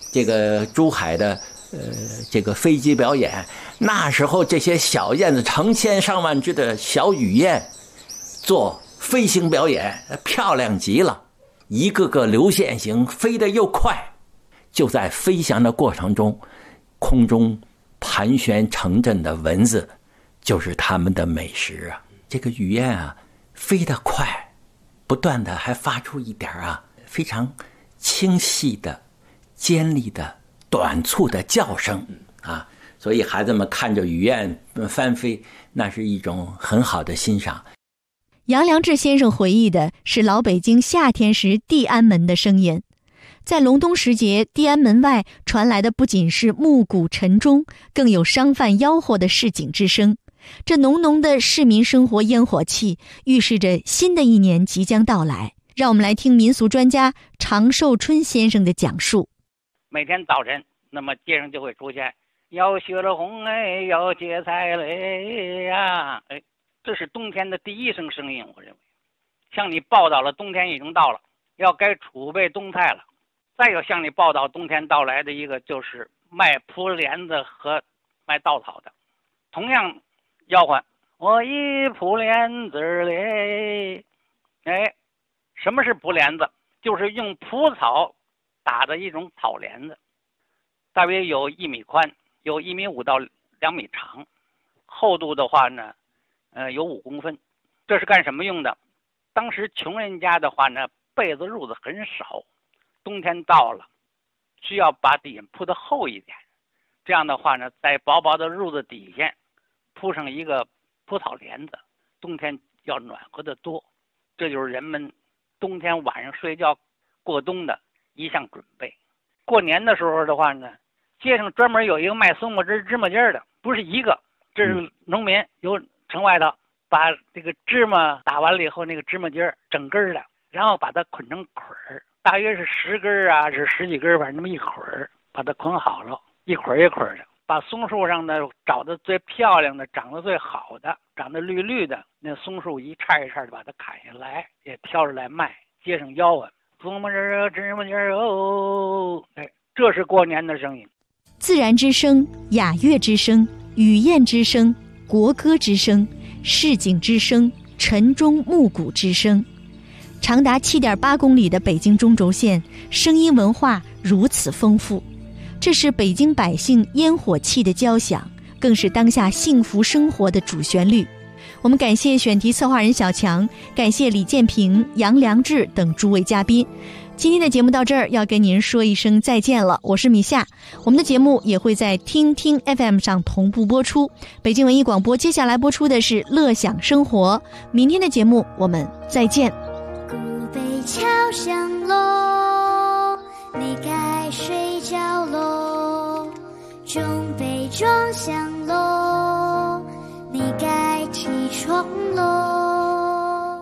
Speaker 11: 这个珠海的这个飞机表演，那时候这些小燕子成千上万只的小雨燕做飞行表演，漂亮极了，一个个流线型，飞得又快。就在飞翔的过程中，空中盘旋成阵的蚊子就是它们的美食啊。这个雨燕啊飞得快，不断的还发出一点非常清晰的尖利的短促的叫声啊，所以孩子们看着雨燕翻飞，那是一种很好的欣赏。
Speaker 3: 杨良志先生回忆的是老北京夏天时地安门的声音。在隆冬时节，地安门外传来的不仅是暮鼓晨钟，更有商贩吆喝的市井之声。这浓浓的市民生活烟火气，预示着新的一年即将到来。让我们来听民俗专家常寿春先生的讲述。
Speaker 17: 每天早晨，那么街上就会出现要雪了红哎，要结菜嘞呀，哎，这是冬天的第一声声音。我认为，向你报道了冬天已经到了，要该储备冬菜了。再有向你报道冬天到来的一个，就是卖蒲莲子和卖稻草的，同样吆喝我一蒲莲子嘞。哎，什么是蒲莲子？就是用蒲草打的一种草帘子，大约有1米宽，有1米5到2米长，厚度的话呢，有5公分。这是干什么用的？当时穷人家的话呢，被子褥子很少，冬天到了，需要把底下铺得厚一点。这样的话呢，在薄薄的褥子底下铺上一个蒲草帘子，冬天要暖和得多。这就是人们冬天晚上睡觉过冬的一项准备。过年的时候的话呢，街上专门有一个卖松木枝、芝麻筋的，不是一个，这是农民由城外头把这个芝麻打完了以后，那个芝麻筋整根的，然后把它捆成捆儿，大约是10根啊，是10几根，反正那么一捆儿，把它捆好了，一捆一捆的。把松树上呢找的最漂亮的、长得最好的、长得绿绿的那松树一叉一叉的把它砍下来，也挑出来卖，街上吆喝松木枝儿、芝麻筋儿哦，哎，这是过年的声音。
Speaker 3: 自然之声、雅乐之声、雨燕之声、国歌之声、市井之声、晨钟暮鼓之声，长达7.8公里的北京中轴线，声音文化如此丰富。这是北京百姓烟火气的交响，更是当下幸福生活的主旋律。我们感谢选题策划人小强，感谢李建平、杨良志等诸位嘉宾。今天的节目到这儿，要跟您说一声再见了。我是米夏，我们的节目也会在听听 FM 上同步播出。北京文艺广播接下来播出的是乐享生活，明天的节目我们再见。
Speaker 20: 古北桥上喽，你该睡觉喽，钟被撞响喽，你该起床喽。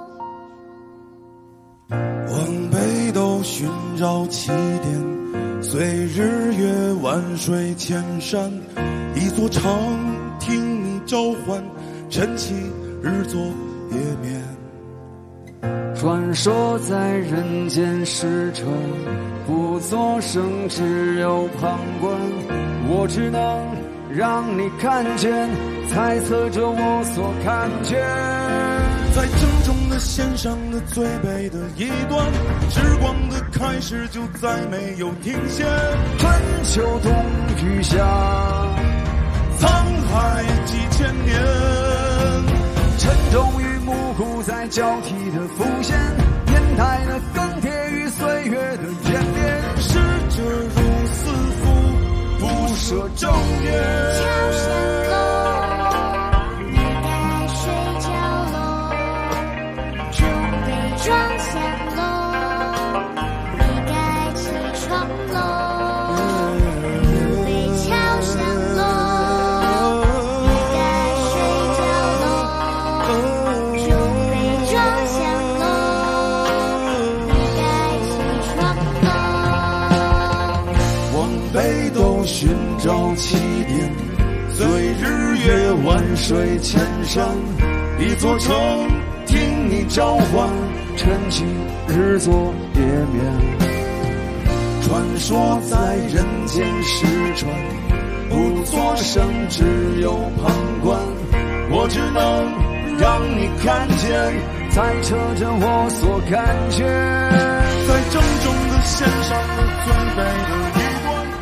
Speaker 19: 往北斗寻找起点，随日月万水千山，一座城听你召唤，晨起日作夜眠。
Speaker 12: 传说在人间时辰，不作声，只有旁观。我只能让你看见，猜测着我所看见。
Speaker 19: 在郑重的线上的最北的一端，时光的开始就再没有停歇。
Speaker 12: 春秋冬雨夏，
Speaker 19: 沧海几千年，
Speaker 12: 沉重与暮鼓在交替的浮现，年代的更迭与岁月的演变，
Speaker 19: 逝者如斯夫，不舍昼夜。
Speaker 20: 敲响喽，你该睡觉喽，钟被撞响喽，你该起床喽，鼓被敲响喽，你该睡觉喽，钟被撞响喽，你该起床喽。
Speaker 19: 往北斗寻找起点，随日月万水千山，一座城听你召唤，
Speaker 12: 晨起日作夜眠。 传说在人间失传，不作声，只有旁观。我只能让你看见，在车着我所感觉，
Speaker 19: 在郑重的献上了最美的一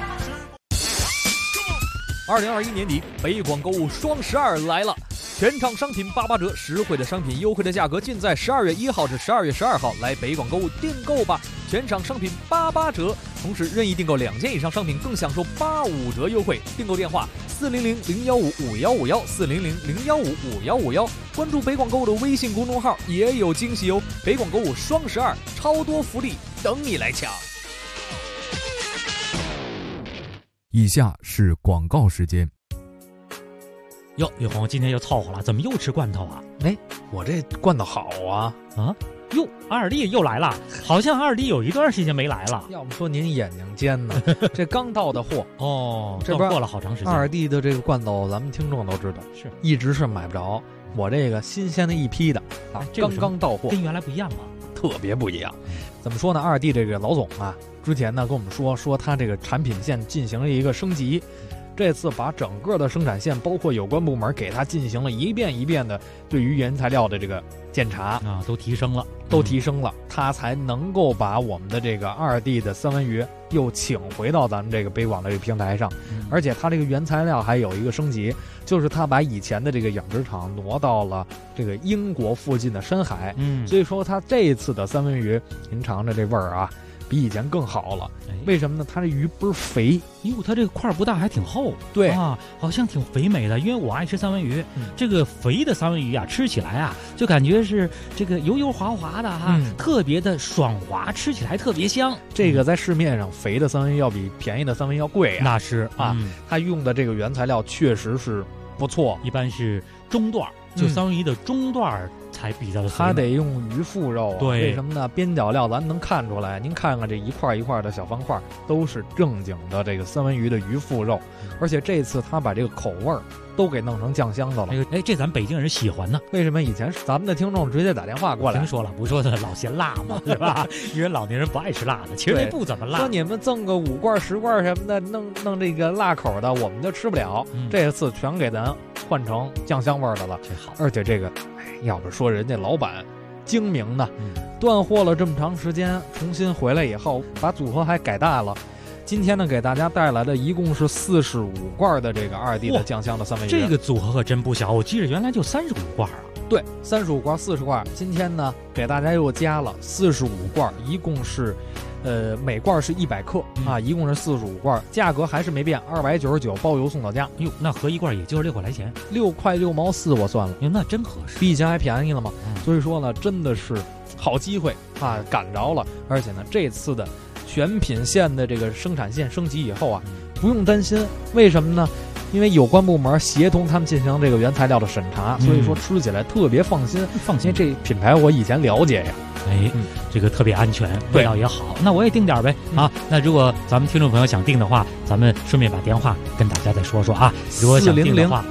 Speaker 19: 关。
Speaker 13: 2021年底，北广购物双12来了，全场商品88折，实惠的商品，优惠的价格，尽在12月1号至12月12号来北广购物订购吧！全场商品88折，同时任意订购2件以上商品更享受85折优惠。订购电话400-015-5151，400-015-5151，关注北广购物的微信公众号也有惊喜哦！北广购物双12，超多福利等你来抢。
Speaker 14: 以下是广告时间。
Speaker 15: 哟，玉红今天又凑合了，怎么又吃罐头啊？
Speaker 16: 哎，我这罐头好啊！
Speaker 15: 啊，哟，二弟又来了，好像二弟有一段时间没来了。
Speaker 16: 要不说您眼睛尖呢，这刚到的货
Speaker 15: 哦，
Speaker 16: 这边
Speaker 15: 过了好长时间。
Speaker 16: 二弟的这个罐头，咱们听众都知道，
Speaker 15: 是
Speaker 16: 一直是买不着。我这个新鲜的一批的啊，刚刚到货，
Speaker 15: 跟原来不一样吗？
Speaker 16: 特别不一样。怎么说呢？二弟这个老总啊，之前呢跟我们说他这个产品线进行了一个升级。这次把整个的生产线，包括有关部门给他进行了一遍一遍的对于原材料的这个检查
Speaker 15: 啊，都提升了，
Speaker 16: 他才能够把我们的这个二弟的三文鱼又请回到咱们这个北广的这个平台上。而且他这个原材料还有一个升级，就是他把以前的这个养殖场挪到了这个英国附近的深海。所以说他这一次的三文鱼，您尝着这味儿啊，比以前更好了。为什么呢？它这鱼倍儿肥，
Speaker 15: 哟，它这个块不大，还挺厚，
Speaker 16: 对
Speaker 15: 啊，好像挺肥美的。因为我爱吃三文鱼，这个肥的三文鱼啊，吃起来啊，就感觉是这个油油滑滑的哈，特别的爽滑，吃起来特别香。
Speaker 16: 这个在市面上肥的三文鱼要比便宜的三文鱼要贵啊，
Speaker 15: 那是
Speaker 16: 啊，它用的这个原材料确实是不错，
Speaker 15: 一般是中段，就三文鱼的中段才比较的肥美。
Speaker 16: 它得用鱼腹肉啊，
Speaker 15: 对，
Speaker 16: 为什么呢？边角料咱能看出来，您看看这一块一块的小方块，都是正经的这个三文鱼的鱼腹肉，而且这次他把这个口味儿都给弄成酱香的了。
Speaker 15: 哎，这咱北京人喜欢呢。
Speaker 16: 为什么以前咱们的听众直接打电话过来？
Speaker 15: 听说了，不说的老嫌辣嘛，是吧？因为老年人不爱吃辣的，其实这不怎么辣。
Speaker 16: 说你们赠个5罐10罐什么的，弄这个辣口的，我们就吃不了。这次全给咱换成酱香味的了，
Speaker 15: 这好。
Speaker 16: 而且这个，要不说人家老板精明呢，断货了这么长时间，重新回来以后，把组合还改大了。今天呢，给大家带来的一共是45罐的这个二弟的酱香的三文鱼。
Speaker 15: 这个组合可真不小，我记得原来就35罐啊。
Speaker 16: 对，35罐、40罐。今天呢，给大家又加了45罐，一共是，每罐是100克啊，一共是45罐，价格还是没变，299包邮送到家。
Speaker 15: 哟，那合一罐也就是6块来钱
Speaker 16: ，6块6毛4，我算了。
Speaker 15: 哟，那真合适，
Speaker 16: 比以前还便宜了嘛。所以说呢，真的是好机会啊，赶着了。而且呢，这次的全品线的这个生产线升级以后啊，不用担心，为什么呢？因为有关部门协同他们进行这个原材料的审查，所以说吃起来特别放心。
Speaker 15: 放心，
Speaker 16: 这品牌我以前了解呀。
Speaker 15: 哎，这个特别安全，味道也好。那我也订点呗啊！那如果咱们听众朋友想订的话，咱们顺便把电话跟大家再说说啊。如果想订的话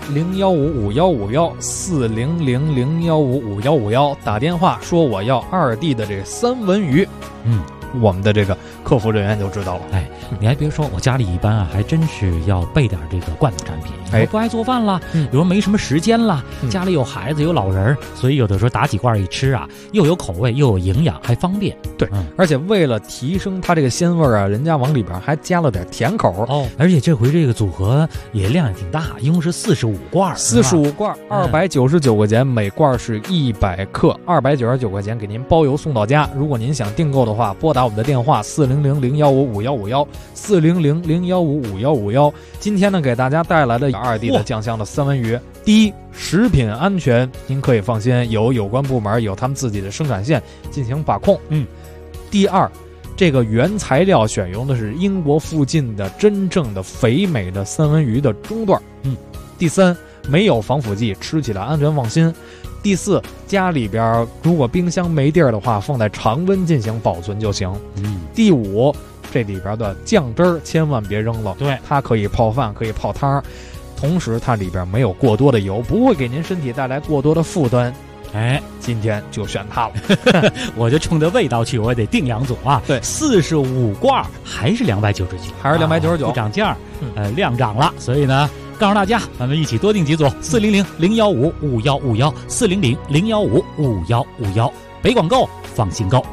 Speaker 16: ，015-5151，400-015-5151，打电话说我要二弟的这个三文鱼。我们的这个客服人员就知道了。
Speaker 15: 哎，你还别说，我家里一般啊，还真是要备点这个罐头产品。有不爱做饭啦，有时候没什么时间啦，家里有孩子有老人，所以有的时候打几罐一吃啊，又有口味又有营养，还方便。
Speaker 16: 对，而且为了提升它这个鲜味啊，人家往里边还加了点甜口
Speaker 15: 哦。而且这回这个组合也量也挺大，一共是45罐
Speaker 16: ，45罐，299块钱，每罐是100克，299块钱给您包邮送到家。如果您想订购的话，拨打我们的电话400-015-5151，400-015-5151。今天呢，给大家带来的二弟的酱香的三文鱼，第一，食品安全您可以放心，有关部门有他们自己的生产线进行把控。第二，这个原材料选用的是英国附近的真正的肥美的三文鱼的中段。第三，没有防腐剂，吃起来安全放心。第四，家里边如果冰箱没地儿的话，放在常温进行保存就行。第五，这里边的酱汁儿千万别扔了，
Speaker 15: 对，
Speaker 16: 它可以泡饭，可以泡汤，同时它里边没有过多的油，不会给您身体带来过多的负担。 哎，今天就选它了。
Speaker 15: 我就冲着味道去，我得订2组啊。
Speaker 16: 对
Speaker 15: ，45罐还是299，
Speaker 16: 还是299，
Speaker 15: 不涨价。量涨了，所以呢，告诉大家，咱们一起多订几组，400-015-5151，400-015-5151，北广购，放心购。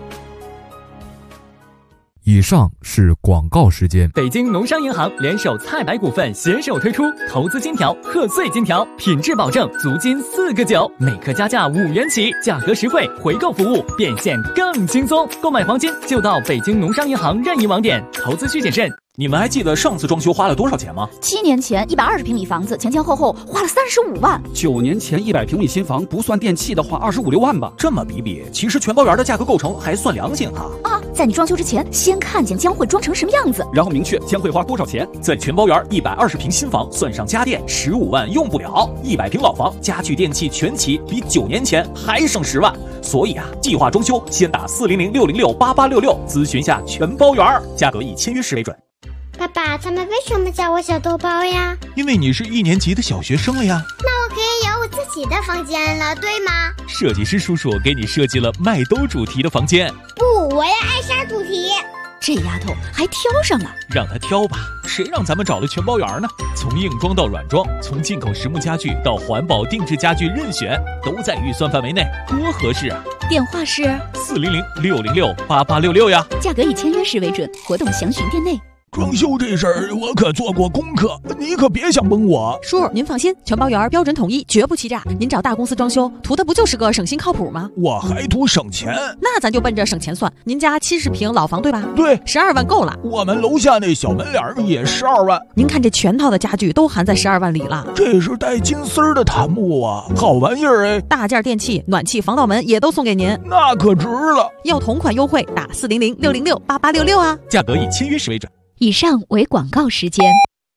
Speaker 14: 以上是广告时间。
Speaker 2: 北京农商银行联手菜百股份携手推出投资金条、贺岁金条，品质保证，足金4个9，每克加价5元起，价格实惠，回购服务变现更轻松。购买黄金就到北京农商银行任意网点，投资需谨慎。
Speaker 18: 你们还记得上次装修花了多少钱吗
Speaker 8: ？7年前120平米房子，前前后后花了35万。
Speaker 18: 9年前100平米新房，不算电器的话，25、6万吧。这么比，其实全包圆的价格构成还算良心啊！
Speaker 8: 在你装修之前，先看见将会装成什么样子，
Speaker 18: 然后明确将会花多少钱。在全包圆120平新房，算上家电15万用不了；100平老房，家具电器全齐，比9年前还省10万。所以计划装修先打400-606-8866咨询下全包圆，价格以签约时为准。
Speaker 21: 爸爸，他们为什么叫我小豆包呀？
Speaker 22: 因为你是1年级的小学生了呀。
Speaker 21: 那我可以有我自己的房间了，对吗？
Speaker 22: 设计师叔叔给你设计了麦兜主题的房间。
Speaker 21: 不，我要艾莎主题。
Speaker 8: 这丫头还挑上了，
Speaker 22: 让她挑吧，谁让咱们找了全包圆呢？从硬装到软装，从进口实木家具到环保定制家具，任选，都在预算范围内，多合适啊！
Speaker 8: 电话是
Speaker 22: 400-606-8866呀，
Speaker 8: 价格以签约时为准，活动详询店内。
Speaker 22: 装修这事儿我可做过功课，你可别想蒙我。
Speaker 23: 叔，您放心，全包圆标准统一，绝不欺诈。您找大公司装修，图的不就是个省心靠谱吗？
Speaker 22: 我还图省钱，
Speaker 23: 那咱就奔着省钱算。您家70平老房对吧？
Speaker 22: 对
Speaker 23: ，12万够了。
Speaker 22: 我们楼下那小门脸也12万。
Speaker 23: 您看这全套的家具都含在12万里了。
Speaker 22: 这是带金丝儿的檀木啊，好玩意儿哎！
Speaker 23: 大件电器、暖气、防盗门也都送给您，
Speaker 22: 那可值了。
Speaker 23: 要同款优惠，打400-606-8866啊，
Speaker 22: 价格以签约时为准。
Speaker 8: 以上为广告时间。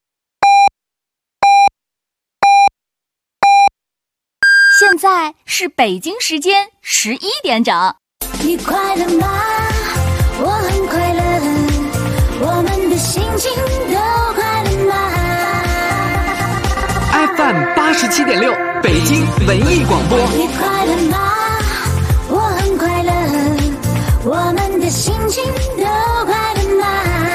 Speaker 6: 现在是北京时间11点整。
Speaker 20: 你快乐吗？我很快乐，我们的心情都快乐吗
Speaker 25: ？FM 87.6，北京文艺广播。
Speaker 20: 你快乐吗？我很快乐，我们的心情都快乐吗？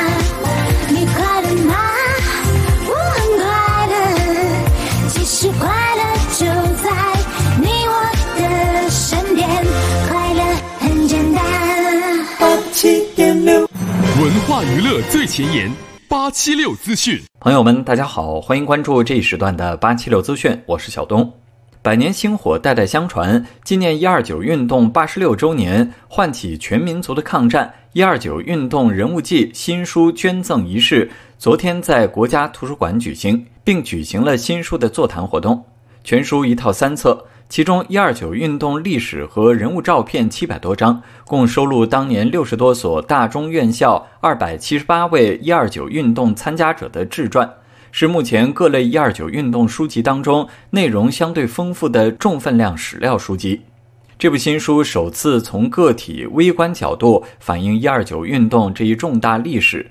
Speaker 20: 是快乐就在你我的身边，快乐很简单。
Speaker 25: 87.6，
Speaker 1: 文化娱乐最前沿，876资讯。
Speaker 24: 朋友们，大家好，欢迎关注这一时段的876资讯，我是小东。百年星火代代相传，纪念129运动86周年，唤起全民族的抗战。129运动人物记新书捐赠仪式昨天在国家图书馆举行，并举行了新书的座谈活动。全书一套3册，其中129运动历史和人物照片700多张，共收录当年60多所大中院校278位129运动参加者的自传，是目前各类129运动书籍当中内容相对丰富的重分量史料书籍。这部新书首次从个体微观角度反映129运动这一重大历史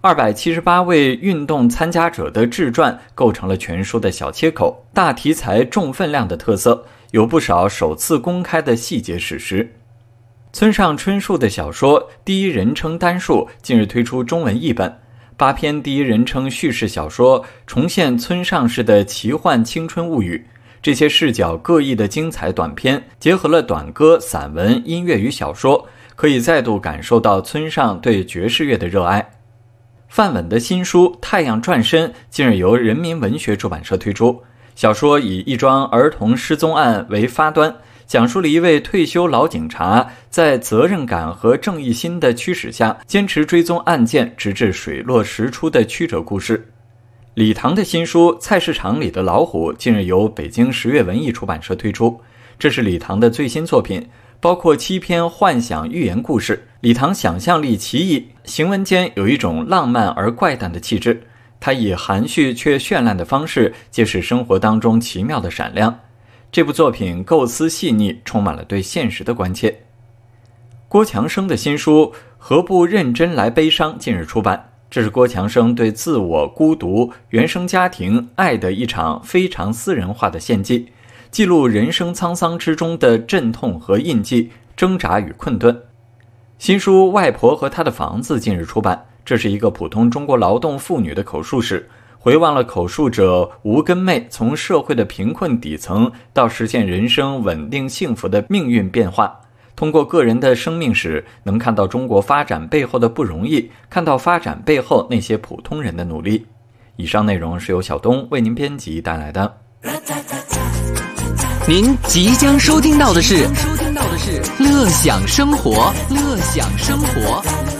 Speaker 24: ，278位运动参加者的自传构成了全书的小切口，大题材重分量的特色，有不少首次公开的细节史实。村上春树的小说第一人称单数近日推出中文译本，8篇第一人称叙事小说重现村上式的奇幻青春物语。这些视角各异的精彩短片，结合了短歌、散文、音乐与小说，可以再度感受到村上对爵士乐的热爱。范稳的新书《太阳转身》近日由人民文学出版社推出。小说以一桩儿童失踪案为发端，讲述了一位退休老警察在责任感和正义心的驱使下，坚持追踪案件直至水落石出的曲折故事。李唐的新书《菜市场里的老虎》近日由北京十月文艺出版社推出，这是李唐的最新作品，包括7篇幻想寓言故事。李唐想象力奇异，行文间有一种浪漫而怪诞的气质，他以含蓄却绚烂的方式揭示生活当中奇妙的闪亮。这部作品构思细腻，充满了对现实的关切。郭强生的新书《何不认真来悲伤》近日出版，这是郭强生对自我、孤独、原生家庭、爱的一场非常私人化的献祭。 记录人生沧桑之中的阵痛和印记、挣扎与困顿。新书《外婆和她的房子》近日出版，这是一个普通中国劳动妇女的口述史，回望了口述者吴根妹从社会的贫困底层到实现人生稳定幸福的命运变化。通过个人的生命史，能看到中国发展背后的不容易，看到发展背后那些普通人的努力。以上内容是由小东为您编辑带来的。
Speaker 25: 您即将收听到的是乐享生活，乐享生活。